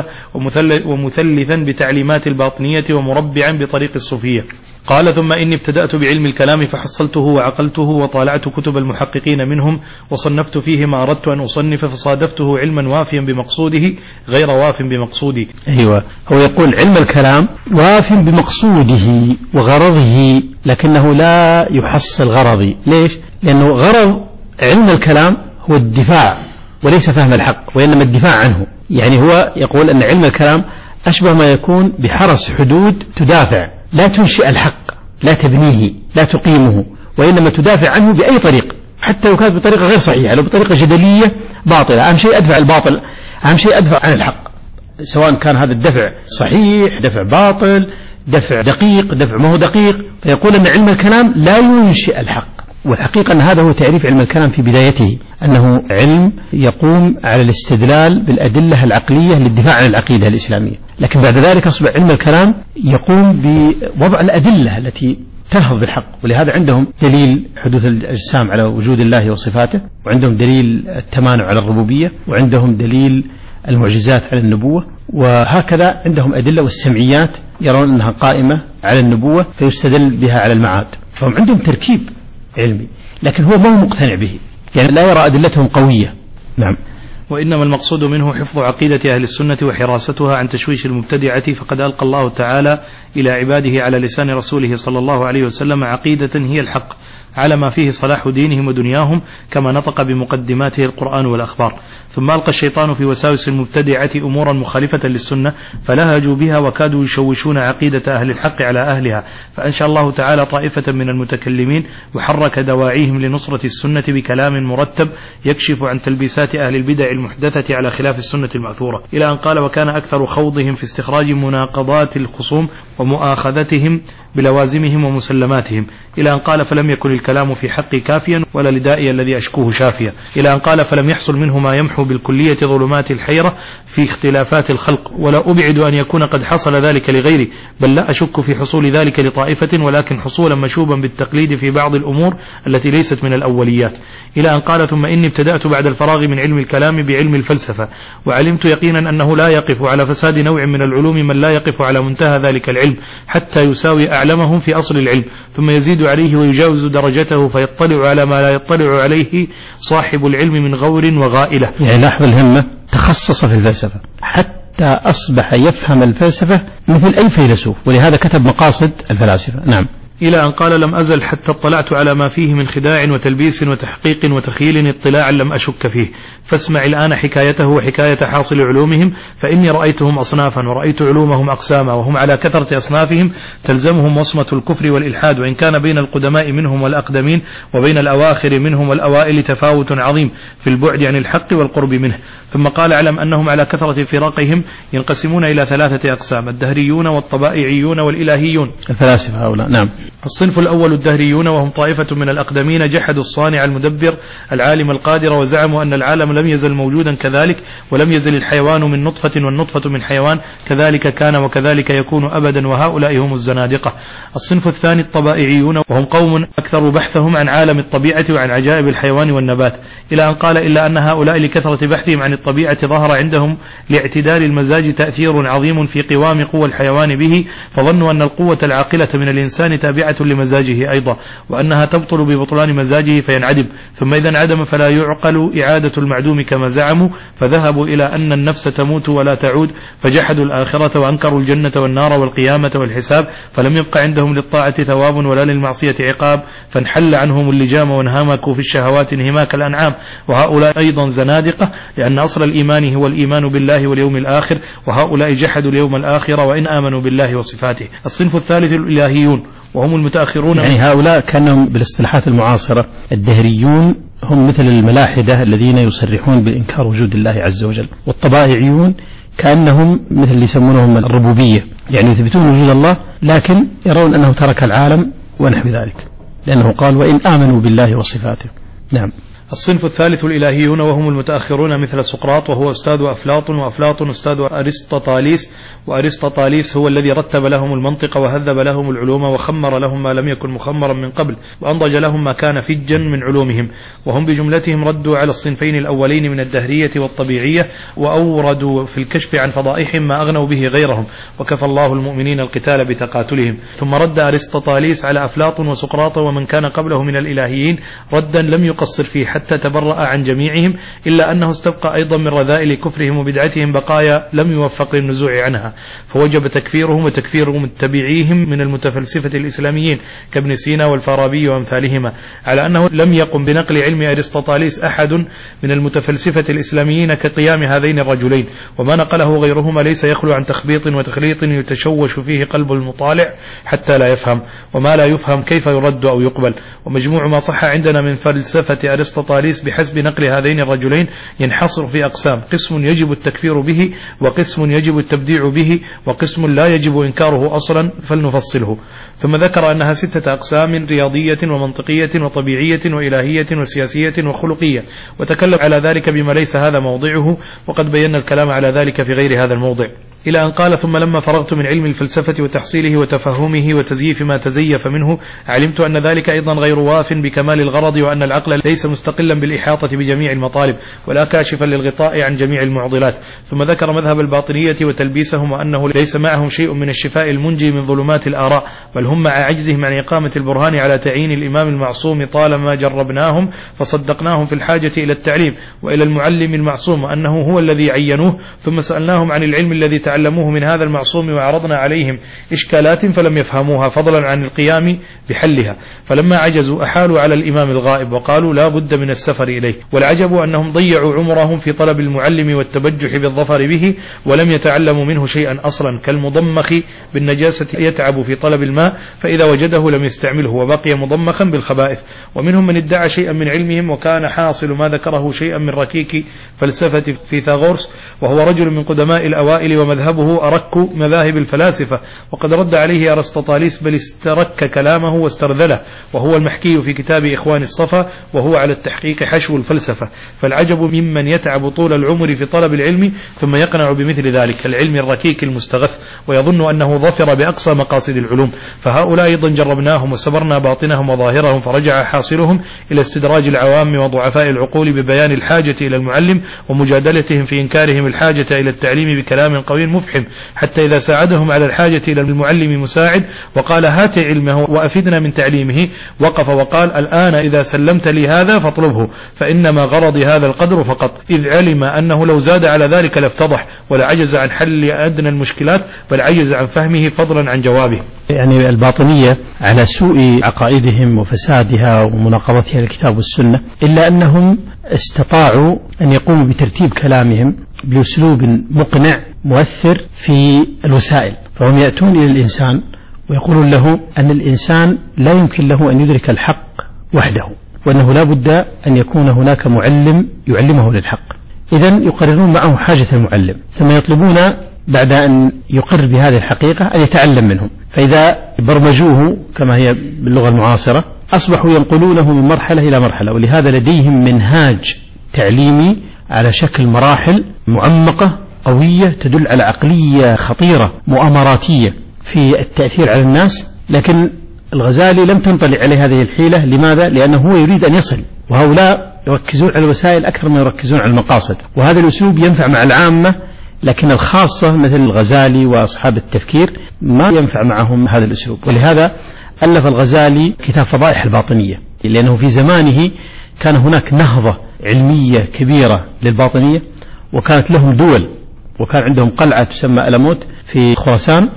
ومثلثا بتعليمات الباطنية ومربعا بطريق الصوفية. قال ثم إني ابتدأت بعلم الكلام فحصلته وعقلته وطالعت كتب المحققين منهم وصنفت فيه ما أردت أن أصنف، فصادفته علما وافيا بمقصوده غير واف بمقصودي. أيوة، هو يقول علم الكلام واف بمقصوده وغرضه، لكنه لا يحصل غرضي. ليش؟ لأنه غرض علم الكلام هو الدفاع وليس فهم الحق، وإنما الدفاع عنه. يعني هو يقول أن علم الكلام أشبه ما يكون بحرس حدود تدافع، لا تنشئ الحق، لا تبنيه، لا تقيمه، وإنما تدافع عنه بأي طريق، حتى لو كانت بطريقة غير صحيحة، لو بطريقة جدلية باطلة. أهم شيء أدفع الباطل، أهم شيء أدفع عن الحق، سواء كان هذا الدفع صحيح، دفع باطل، دفع دقيق، دفع ما هو دقيق. فيقول أن علم الكلام لا ينشئ الحق، والحقيقة أن هذا هو تعريف علم الكلام في بدايته، أنه علم يقوم على الاستدلال بالأدلة العقلية للدفاع عن العقيدة الإسلامية. لكن بعد ذلك أصبح علم الكلام يقوم بوضع الأدلة التي تنهض بالحق، ولهذا عندهم دليل حدوث الأجسام على وجود الله وصفاته، وعندهم دليل التمانع على الربوبية، وعندهم دليل المعجزات على النبوة، وهكذا عندهم أدلة والسمعيات يرون أنها قائمة على النبوة فيستدل بها على المعاد. فهم عندهم تركيب علمي، لكن هو ما هو مقتنع به، يعني لا يرى أدلتهم قوية. نعم. وإنما المقصود منه حفظ عقيدة أهل السنة وحراستها عن تشويش المبتدعة، فقد ألقى الله تعالى إلى عباده على لسان رسوله صلى الله عليه وسلم عقيدة هي الحق على ما فيه صلاح دينهم ودنياهم، كما نطق بمقدماته القرآن والأخبار. ثم ألقى الشيطان في وساوس المبتدعة أمورا مخالفة للسنة فلهجوا بها وكادوا يشوشون عقيدة أهل الحق على أهلها، فأنشأ الله تعالى طائفة من المتكلمين وحرك دواعيهم لنصرة السنة بكلام مرتب يكشف عن تلبيسات أهل البدع المحدثة على خلاف السنة المأثورة، إلى أن قال وكان أكثر خوضهم في استخراج مناقضات الخصوم ومؤاخذتهم بلوازمهم ومسلماتهم، إلى أن قال فلم يكن الكلام في حقي كافيا ولا لدائي الذي أشكوه شافيا، إلى أن قال فلم يحصل منه ما يمحو بالكلية ظلمات الحيرة في اختلافات الخلق، ولا أبعد أن يكون قد حصل ذلك لغيري، بل لا أشك في حصول ذلك لطائفة، ولكن حصولا مشوبا بالتقليد في بعض الأمور التي ليست من الأوليات، إلى أن قال ثم إني ابتدأت بعد الفراغ من علم الكلام بعلم الفلسفة، وعلمت يقينا أنه لا يقف على فساد نوع من العلوم من لا يقف على منتهى ذلك العلم حتى يساوي أعلمهم في أصل العلم، ثم يزيد عليه ويجاوز درجته فيطلع على ما لا يطلع عليه صاحب العلم من غور وغائلة. يعني لاحظ الهمة، تخصص في الفلسفة حتى أصبح يفهم الفلسفة مثل أي فيلسوف، ولهذا كتب مقاصد الفلاسفة. نعم. إلى أن قال لم أزل حتى اطلعت على ما فيه من خداع وتلبيس وتحقيق وتخيل اطلاعا لم أشك فيه، فاسمع الآن حكايته وحكاية حاصل علومهم، فإني رأيتهم أصنافا ورأيت علومهم أقساما، وهم على كثرة أصنافهم تلزمهم وصمة الكفر والإلحاد، وإن كان بين القدماء منهم والأقدمين وبين الأواخر منهم والأوائل تفاوت عظيم في البعد عن الحق والقرب منه. ثم قال اعلم أنهم على كثرة فرقهم ينقسمون إلى ثلاثة أقسام: الدهريون والطبائعيون والإلهيون. الفلاسفة هؤلاء. نعم. الصنف الأول الدهريون، وهم طائفة من الأقدمين جحدوا الصانع المدبر العالم القادر، وزعموا أن العالم لم يزل موجودا كذلك، ولم يزل الحيوان من نطفة والنطفة من حيوان، كذلك كان وكذلك يكون أبدا، وهؤلاء هم الزنادقة. الصنف الثاني الطبائعيون، وهم قوم أكثر بحثهم عن عالم الطبيعة وعن عجائب الحيوان والنبات، إلى أن قال إلا أن هؤلاء لكثرة بحثهم عن الطبيعة ظهر عندهم لاعتدال المزاج تأثير عظيم في قوام قوى الحيوان به، فظنوا أن القوة العاقلة من الإنسان تابعة لمزاجه أيضا، وأنها تبطل ببطلان مزاجه فينعدم، ثم إذا انعدم فلا يعقل إعادة المعدوم كما زعموا، فذهبوا إلى أن النفس تموت ولا تعود، فجحدوا الآخرة وأنكروا الجنة والنار والقيامة والحساب، فلم يبق عندهم للطاعة ثواب ولا للمعصية عقاب، فانحل عنهم اللجام وانهمكوا في الشهوات انهماك الأنعام. وهؤلاء أيضا زنادقة، لأن أصل الإيمان هو الإيمان بالله واليوم الآخر، وهؤلاء جحدوا اليوم الآخر وإن آمنوا بالله وصفاته. الصنف الثالث الإلهيون، وهم المتأخرون. يعني هؤلاء كانهم بالاصطلاحات المعاصرة الدهريون هم مثل الملاحدة الذين يصرحون بإنكار وجود الله عز وجل، والطبائعيون كأنهم مثل اللي يسمونهم الربوبية، يعني يثبتون وجود الله لكن يرون أنه ترك العالم ونحو ذلك، لأنه قال وإن آمنوا بالله وصفاته. نعم. الصنف الثالث الإلهيون وهم المتأخرون مثل سقراط وهو أستاذ أفلاطون، وأفلاطون أستاذ أرسطاطاليس، وأرسطاطاليس هو الذي رتب لهم المنطق وهذب لهم العلوم وخمر لهم ما لم يكن مخمرا من قبل وأنضج لهم ما كان فجا من علومهم. وهم بجملتهم ردوا على الصنفين الأولين من الدهرية والطبيعية، وأوردوا في الكشف عن فضائحهم ما أغنوا به غيرهم، وكفى الله المؤمنين القتال بتقاتلهم. ثم رد أرسطاطاليس على أفلاطون وسقراط ومن كان قبله من الإلهيين ردا لم يقصر فيه حتى تبرأ عن جميعهم، إلا أنه استبقى أيضا من رذائل كفرهم وبدعتهم بقايا لم يوفق للنزوع عنها، فوجب تكفيرهم وتكفير متبعيهم من المتفلسفة الإسلاميين كابن سينا والفارابي وأمثالهما، على أنه لم يقم بنقل علم أرسطاطاليس أحد من المتفلسفة الإسلاميين كقيام هذين الرجلين، وما نقله غيرهما ليس يخلو عن تخبيط وتخليط يتشوش فيه قلب المطالع حتى لا يفهم، وما لا يفهم كيف يرد أو يقبل. ومجموع ما صح عندنا من فلسفة أرسطاطاليس بحسب نقل هذين الرجلين ينحصر في أقسام: قسم يجب التكفير به، وقسم يجب التبديع به، وقسم لا يجب إنكاره أصلا، فلنفصله. ثم ذكر أنها ستة أقسام: رياضية ومنطقية وطبيعية وإلهية وسياسية وخلقية، وتكلم على ذلك بما ليس هذا موضعه، وقد بينا الكلام على ذلك في غير هذا الموضع، إلى أن قال: ثم لما فرغت من علم الفلسفة وتحصيله وتفهمه وتزييف ما تزيف منه علمت أن ذلك أيضا غير واف بكمال الغرض، وأن العقل ليس مستقلا بالإحاطة بجميع المطالب ولا كاشفا للغطاء عن جميع المعضلات. ثم ذكر مذهب الباطنية وتلبيسهم، وأنه ليس معهم شيء من الشفاء المنجي من ظلمات الآراء، بل هم مع عجزهم عن إقامة البرهان على تعيين الإمام المعصوم طالما جربناهم فصدقناهم في الحاجة إلى التعليم وإلى المعلم المعصوم، وأنه هو الذي عينوه. ثم سألناهم عن العلم الذي تعلموه من هذا المعصوم، وعرضنا عليهم إشكالات فلم يفهموها فضلا عن القيام بحلها، فلما عجزوا أحالوا على الإمام الغائب وقالوا لا بد من السفر إليه. والعجب أنهم ضيعوا عمرهم في طلب المعلم والتبجح بالظفر به، ولم يتعلموا منه شيئا أصلا، كالمضمخ بالنجاسة يتعب في طلب الماء فإذا وجده لم يستعمله وبقي مضمخا بالخبائث. ومنهم من ادعى شيئا من علمهم، وكان حاصل ما ذكره شيئا من ركيك فلسفة فيثاغورس، وهو رجل من قدماء الأوائل ومذهبه أرك مذاهب الفلاسفة، وقد رد عليه أرسطاطاليس بل استرك كلامه واسترذله، وهو المحكي في كتاب إخوان الصفا، وهو على التحقيق حشو الفلسفة. فالعجب ممن يتعب طول العمر في طلب العلم ثم يقنع بمثل ذلك العلم الركيك المستغث، ويظن أنه ظفر بأقصى مقاصد العلوم. فهؤلاء أيضا جربناهم وسبرنا باطنهم وظاهرهم، فرجع حاصلهم إلى استدراج العوام وضعفاء العقول ببيان الحاجة إلى المعلم ومجادلتهم في إنكارهم الحاجة إلى التعليم بكلام قوي مفحم، حتى إذا ساعدهم على الحاجة إلى المعلم مساعد وقال هات علمه وأفدنا من تعليمه، وقف وقال الآن إذا سلمت لي هذا فاطلبه، فإنما غرضي هذا القدر فقط، إذ علم أنه لو زاد على ذلك لافتضح ولا عجز عن حل أدنى المشكلات، بل عجز عن فهمه فضلا عن جوابه. يعني الباطنية على سوء عقائدهم وفسادها ومناقضتها للكتاب والسنة، إلا أنهم استطاعوا أن يقوموا بترتيب كلامهم بأسلوب مقنع مؤثر في الوسائل. فهم يأتون إلى الإنسان ويقولون له أن الإنسان لا يمكن له أن يدرك الحق وحده، وأنه لا بد أن يكون هناك معلم يعلمه للحق. إذن يقررون معه حاجة المعلم، ثم يطلبون بعد أن يقر بهذه الحقيقة أن يتعلم منهم. فإذا برمجوه كما هي باللغة المعاصرة أصبحوا ينقلونه من مرحلة إلى مرحلة، ولهذا لديهم منهاج تعليمي على شكل مراحل معمقة قوية تدل على عقلية خطيرة مؤامراتية في التأثير على الناس. لكن الغزالي لم تنطلع عليه هذه الحيلة. لماذا؟ لأنه هو يريد أن يصل، وهؤلاء يركزون على الوسائل أكثر ما يركزون على المقاصد، وهذا الأسلوب ينفع مع العامة، لكن الخاصة مثل الغزالي وأصحاب التفكير ما ينفع معهم هذا الأسلوب. ولهذا ألف الغزالي كتاب فضائح الباطنية، لأنه في زمانه كان هناك نهضة علمية كبيرة للباطنية، وكانت لهم دول، وكان عندهم قلعة تسمى ألموت في خراسان،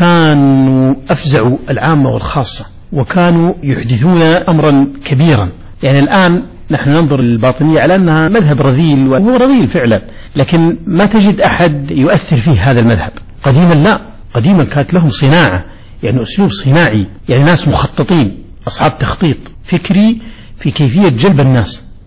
وكانوا أفزعوا العامة والخاصة، وكانوا يحدثون أمرا كبيرا. يعني الآن نحن ننظر للباطنية على أنها مذهب رذيل، وهو رذيل فعلا، لكن ما تجد أحد يؤثر فيه هذا المذهب. قديما لا، قديما كانت لهم صناعة، يعني أسلوب صناعي، يعني ناس مخططين، أصحاب تخطيط فكري في كيفية جلب الناس.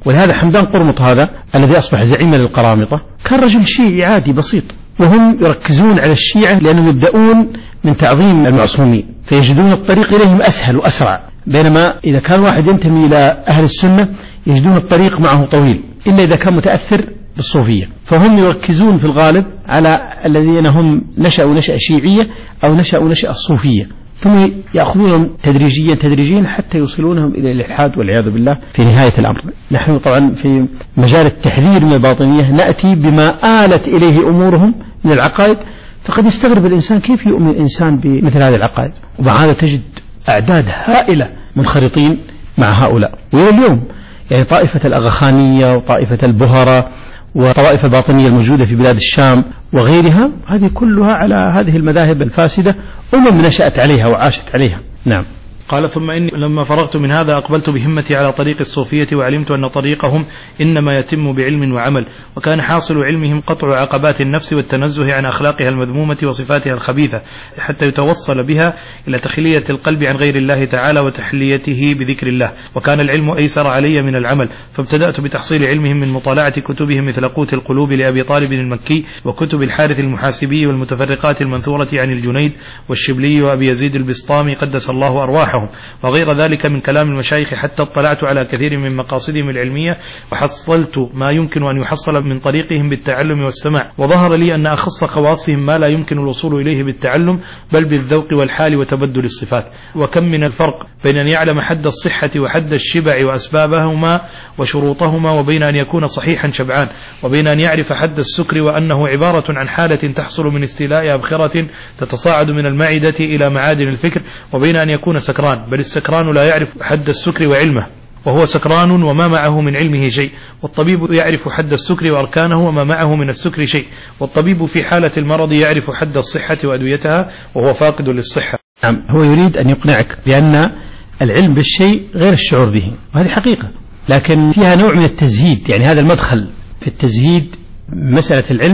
ولهذا حمدان قرمط هذا الذي أصبح زعيما للقرامطة كان رجل شيعي عادي بسيط، وهم يركزون على الشيعة لأنهم يبدأون من تعظيم المعصومين فيجدون الطريق إليهم أسهل وأسرع، بينما إذا كان واحد ينتمي إلى أهل السنة يجدون الطريق معه طويل إلا إذا كان متأثر بالصوفية. فهم يركزون في الغالب على الذين هم نشأوا نشأة شيعية أو نشأوا نشأة صوفية، ثم يأخذونهم تدريجيا تدريجيا حتى يوصلونهم إلى الإلحاد والعياذ بالله في نهاية الأمر. نحن طبعا في مجال التحذير من الباطنية نأتي بما آلت إليه أمورهم من العقائد، فقد يستغرب الإنسان كيف يؤمن الإنسان بمثل هذه العقائد، ومع هذا تجد أعداد هائلة منخرطين مع هؤلاء. وإلى اليوم يعني طائفة الأغاخانية وطائفة البهرة وطوائف الباطنية الموجودة في بلاد الشام وغيرها، هذه كلها على هذه المذاهب الفاسدة أمم نشأت عليها وعاشت عليها. نعم. قال ثم إني لما فرغت من هذا أقبلت بهمتي على طريق الصوفية، وعلمت أن طريقهم إنما يتم بعلم وعمل، وكان حاصل علمهم قطع عقبات النفس والتنزه عن أخلاقها المذمومة وصفاتها الخبيثة، حتى يتوصل بها إلى تخلية القلب عن غير الله تعالى وتحليته بذكر الله. وكان العلم أيسر علي من العمل، فابتدأت بتحصيل علمهم من مطالعة كتبهم مثل قوت القلوب لأبي طالب المكي، وكتب الحارث المحاسبي، والمتفرقات المنثورة عن الجنيد والشبلي وأبي يزيد البسطامي قدس الله أرواحهم، وغير ذلك من كلام المشايخ، حتى اطلعت على كثير من مقاصدهم العلمية، وحصلت ما يمكن أن يحصل من طريقهم بالتعلم والسماع. وظهر لي أن أخص خواصهم ما لا يمكن الوصول إليه بالتعلم بل بالذوق والحال وتبدل الصفات. وكم من الفرق بين أن يعلم حد الصحة وحد الشبع وأسبابهما وشروطهما، وبين أن يكون صحيحا شبعان، وبين أن يعرف حد السكر وأنه عبارة عن حالة تحصل من استيلاء أبخرة تتصاعد من المعدة إلى معادن الفكر، وبين أن يكون سكران، بل السكران لا يعرف حد السكر وعلمه وهو سكران وما معه من علمه شيء، والطبيب يعرف حد السكر وأركانه وما معه من السكر شيء، والطبيب في حالة المرض يعرف حد الصحة وأدويتها وهو فاقد للصحة. نعم، هو يريد أن يقنعك بأن العلم بالشيء غير الشعور به، وهذه حقيقة، لكن فيها نوع من التزهيد، يعني هذا المدخل في التزهيد مسألة العلم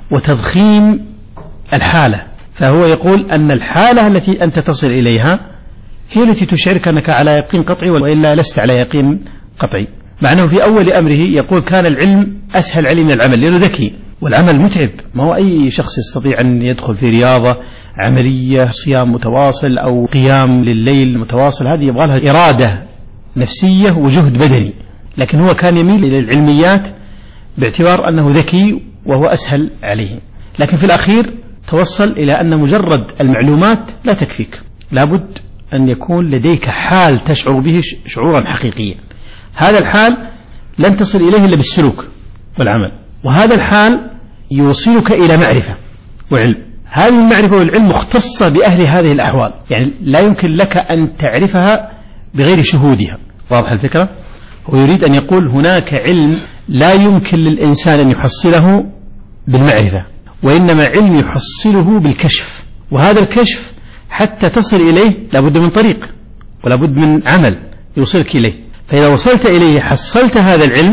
وتضخيم الحالة. فهو يقول أن الحالة التي أنت تصل إليها هي التي تشعرك أنك على يقين قطعي، وإلا لست على يقين قطعي. مع أنه في أول أمره يقول كان العلم أسهل علي من العمل، لأنه ذكي، والعمل متعب، ما هو أي شخص يستطيع أن يدخل في رياضة عملية، صيام متواصل أو قيام لليل متواصل، هذه يبغى لها إرادة نفسية وجهد بدني. لكن هو كان يميل إلى العلميات باعتبار أنه ذكي وهو أسهل عليه، لكن في الأخير توصل إلى أن مجرد المعلومات لا تكفيك، لابد أن يكون لديك حال تشعر به شعورا حقيقيا. هذا الحال لن تصل إليه إلا بالسلوك والعمل، وهذا الحال يوصلك إلى معرفة وعلم. هذه المعرفة والعلم مختصة بأهل هذه الأحوال، يعني لا يمكن لك أن تعرفها بغير شهودها. واضح الفكرة؟ هو يريد أن يقول هناك علم لا يمكن للإنسان أن يحصله بالمعرفة، وإنما علم يحصله بالكشف، وهذا الكشف حتى تصل إليه لابد من طريق ولابد من عمل يوصلك إليه. فإذا وصلت إليه حصلت هذا العلم،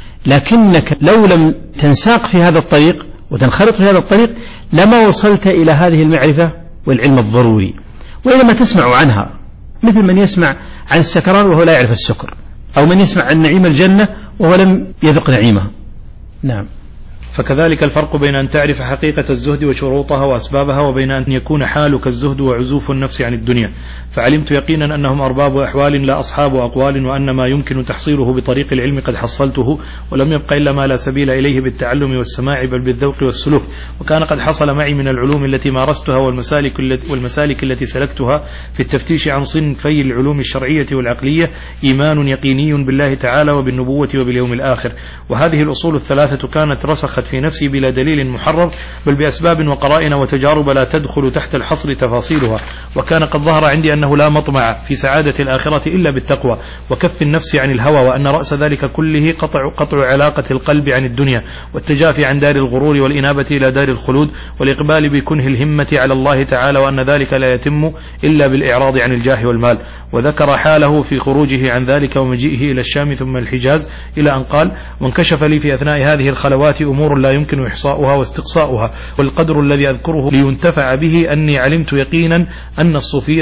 لكنك لو لم تنساق في هذا الطريق وتنخرط في هذا الطريق لما وصلت إلى هذه المعرفة والعلم الضروري، وإنما تسمع عنها، مثل من يسمع عن السكران وهو لا يعرف السكر، أو من يسمع عن نعيم الجنة وهو لم يذق نعيمها. نعم. فكذلك الفرق بين أن تعرف حقيقة الزهد وشروطها وأسبابها، وبين أن يكون حالك الزهد وعزوف النفس عن الدنيا. فعلمت يقينا أنهم أرباب أحوال لا أصحاب أقوال، وأن ما يمكن تحصيله بطريق العلم قد حصلته، ولم يبق إلا ما لا سبيل إليه بالتعلم والسماع بل بالذوق والسلوك. وكان قد حصل معي من العلوم التي مارستها والمسالك التي, والمسالك التي سلكتها في التفتيش عن صنفي العلوم الشرعية والعقلية إيمان يقيني بالله تعالى وبالنبوة وباليوم الآخر. وهذه الأصول الثلاثة كانت رسخت في نفسي بلا دليل محرر، بل بأسباب وقرائن وتجارب لا تدخل تحت الحصر تفاصيلها. وكان قد ظهر عندي أنه لا مطمع في سعادة الآخرة إلا بالتقوى وكف النفس عن الهوى، وأن رأس ذلك كله قطع, قطع علاقة القلب عن الدنيا، والتجافي عن دار الغرور والإنابة إلى دار الخلود، والإقبال بكنه الهمة على الله تعالى، وأن ذلك لا يتم إلا بالإعراض عن الجاه والمال. وذكر حاله في خروجه عن ذلك ومجيئه إلى الشام ثم الحجاز، إلى أن قال: وانكشف لي في أثناء هذه الخلوات أمور لا يمكن إحصاؤها واستقصاؤها، والقدر الذي أذكره لينتفع به أني علمت يقينا أن الصوفية هم السابقون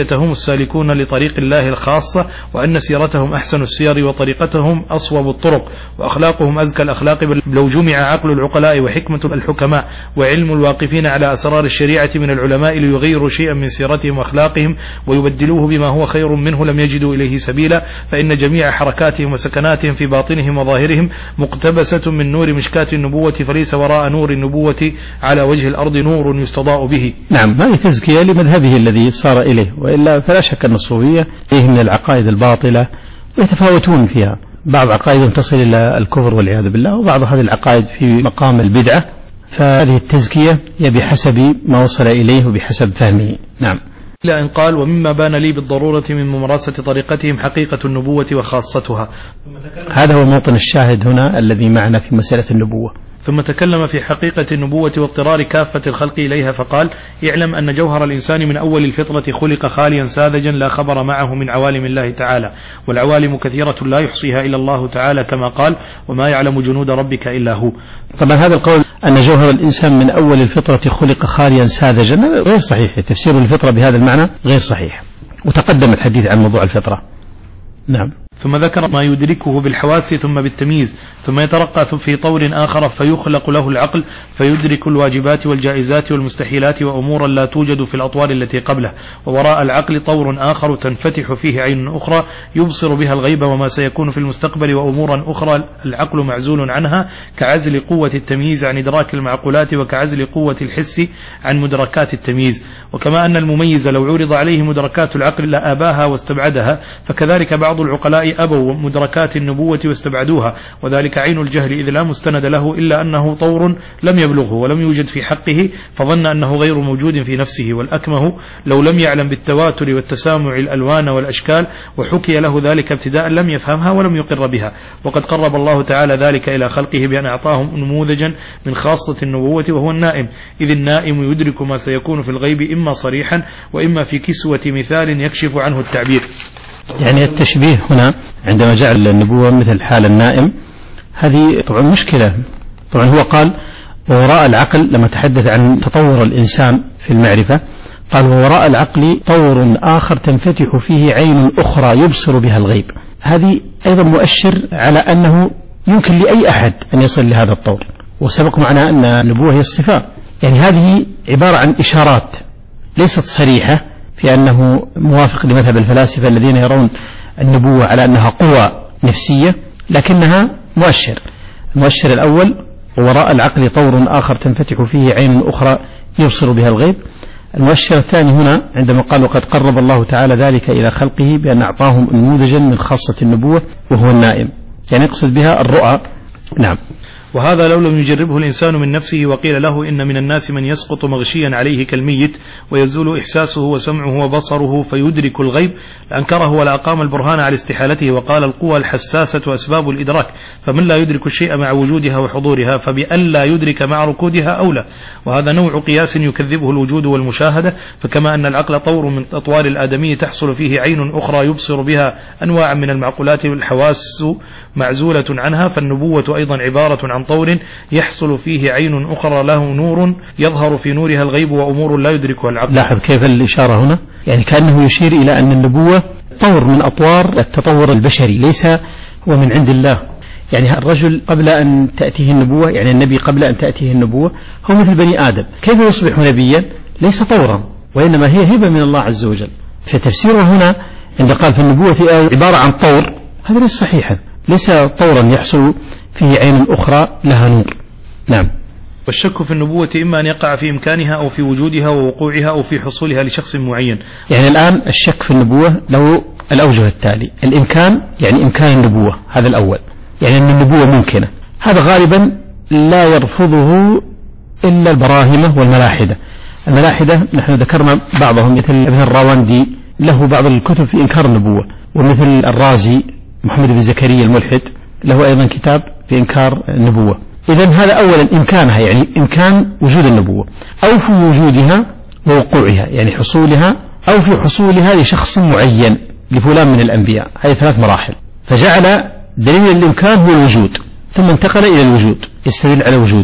سالكون لطريق الله الخاصة، وأن سيرتهم أحسن السير وطريقتهم أصوب الطرق وأخلاقهم أزكى الأخلاق. لو جمع عقل العقلاء وحكمة الحكماء وعلم الواقفين على أسرار الشريعة من العلماء ليغيروا شيئا من سيرتهم وأخلاقهم ويبدلوه بما هو خير منه لم يجدوا إليه سبيلا، فإن جميع حركاتهم وسكناتهم في باطنهم وظاهرهم مقتبسة من نور مشكاة النبوة، فليس وراء نور النبوة على وجه الأرض نور يستضاء به. نعم، هذه تزكية لمذهبه الذي صار إليه، وإلا فلا شك أن الصوفية فيه من العقائد الباطلة ويتفاوتون فيها، بعض عقائدهم تصل إلى الكفر والعياذ بالله، وبعض هذه العقائد في مقام البدعة، فهذه التزكية هي بحسب ما وصل إليه وبحسب فهمه. نعم. إلى أن قال: ومما بان لي بالضرورة من ممارسة طريقتهم حقيقة النبوة وخاصتها. هذا هو موطن الشاهد هنا الذي معنا في مسألة النبوة. ثم تكلم في حقيقة النبوة واضطرار كافة الخلق إليها فقال: اعلم أن جوهر الإنسان من أول الفطرة خلق خاليا ساذجا لا خبر معه من عوالم الله تعالى، والعوالم كثيرة لا يحصيها إلا الله تعالى، كما قال: وما يعلم جنود ربك إلا هو. طبعا هذا القول أن جوهر الإنسان من أول الفطرة خلق خاليا ساذجا غير صحيح، تفسير الفطرة بهذا المعنى غير صحيح، وتقدم الحديث عن موضوع الفطرة. نعم. ثم ذكر ما يدركه بالحواس ثم بالتمييز، ثم يترقى في طور آخر فيخلق له العقل فيدرك الواجبات والجائزات والمستحيلات وأمورا لا توجد في الأطوار التي قبله، ووراء العقل طور آخر تنفتح فيه عين أخرى يبصر بها الغيب وما سيكون في المستقبل، وأمورا أخرى العقل معزول عنها كعزل قوة التمييز عن إدراك المعقولات، وكعزل قوة الحس عن مدركات التمييز. وكما أن المميز لو عرض عليه مدركات العقل لأباها واستبعدها، فكذلك بعض العقلاء أبوا مدركات النبوة واستبعدوها، وذلك عين الجهل إذ لا مستند له إلا أنه طور لم يبلغه ولم يوجد في حقه فظن أنه غير موجود في نفسه. والأكمه لو لم يعلم بالتواتر والتسامع الألوان والأشكال وحكي له ذلك ابتداء لم يفهمها ولم يقر بها. وقد قرب الله تعالى ذلك إلى خلقه بأن أعطاهم نموذجا من خاصة النبوة وهو النائم، إذ النائم يدرك ما سيكون في الغيب إما صريحا وإما في كسوة مثال يكشف عنه التعبير. يعني التشبيه هنا عندما جعل النبوة مثل حال النائم هذه طبعا مشكلة. طبعا هو قال ووراء العقل لما تحدث عن تطور الإنسان في المعرفة قال ووراء العقل طور آخر تنفتح فيه عين أخرى يبصر بها الغيب. هذه أيضا مؤشر على أنه يمكن لأي أحد أن يصل لهذا الطور، وسبق معنا أن النبوة هي الصفات، يعني هذه عبارة عن إشارات ليست صريحة في أنه موافق لمذهب الفلاسفة الذين يرون النبوة على أنها قوة نفسية، لكنها مؤشر. المؤشر الأول ووراء العقل طور آخر تنفتح فيه عين أخرى يبصر بها الغيب. المؤشر الثاني هنا عندما قال وقد قرب الله تعالى ذلك إلى خلقه بأن أعطاهم نموذجا من خاصة النبوة وهو النائم، يعني يقصد بها الرؤى. نعم. وهذا لو لم يجربه الإنسان من نفسه وقيل له إن من الناس من يسقط مغشيا عليه كالميت ويزول إحساسه وسمعه وبصره فيدرك الغيب لأنكره ولا أقام البرهان على استحالته، وقال القوى الحساسة أسباب الإدراك، فمن لا يدرك الشيء مع وجودها وحضورها فبأن لا يدرك مع ركودها أولى. وهذا نوع قياس يكذبه الوجود والمشاهدة، فكما أن العقل طور من أطوار الآدمي تحصل فيه عين أخرى يبصر بها أنواع من المعقولات والحواس معزولة عنها، فالنبوة أيضا عبارة عن طور يحصل فيه عين أخرى له نور يظهر في نورها الغيب وأمور لا يدركها العقل. لاحظ كيف الإشارة هنا، يعني كأنه يشير إلى أن النبوة طور من أطوار التطور البشري ليس هو من عند الله. يعني الرجل قبل أن تأتيه النبوة، يعني النبي قبل أن تأتيه النبوة هو مثل بني آدم، كيف يصبح نبيا؟ ليس طورا وإنما هي هبة من الله عز وجل. فتفسيره هنا عند قال في النبوة عبارة عن طور هذا ليس صحيحا، ليس طورا يحصل فيه عين أخرى لها نور. نعم. والشك في النبوة إما أن يقع في إمكانها أو في وجودها ووقوعها أو في حصولها لشخص معين. يعني الآن الشك في النبوة له الأوجه التالي: الإمكان يعني إمكان النبوة، هذا الأول، يعني أن النبوة ممكنة، هذا غالبا لا يرفضه إلا البراهمة والملاحدة. الملاحدة نحن ذكرنا بعضهم مثل ابن الراوندي له بعض الكتب في إنكار النبوة، ومثل الرازي محمد بن زكريا الملحد له أيضا كتاب في إنكار النبوة. إذن هذا أولا إمكانها يعني إمكان وجود النبوة، أو في وجودها ووقوعها يعني حصولها، أو في حصولها لشخص معين لفلان من الأنبياء. هذه ثلاث مراحل. فجعل دليل الإمكان هو الوجود، ثم انتقل إلى الوجود يستدل على وجودها.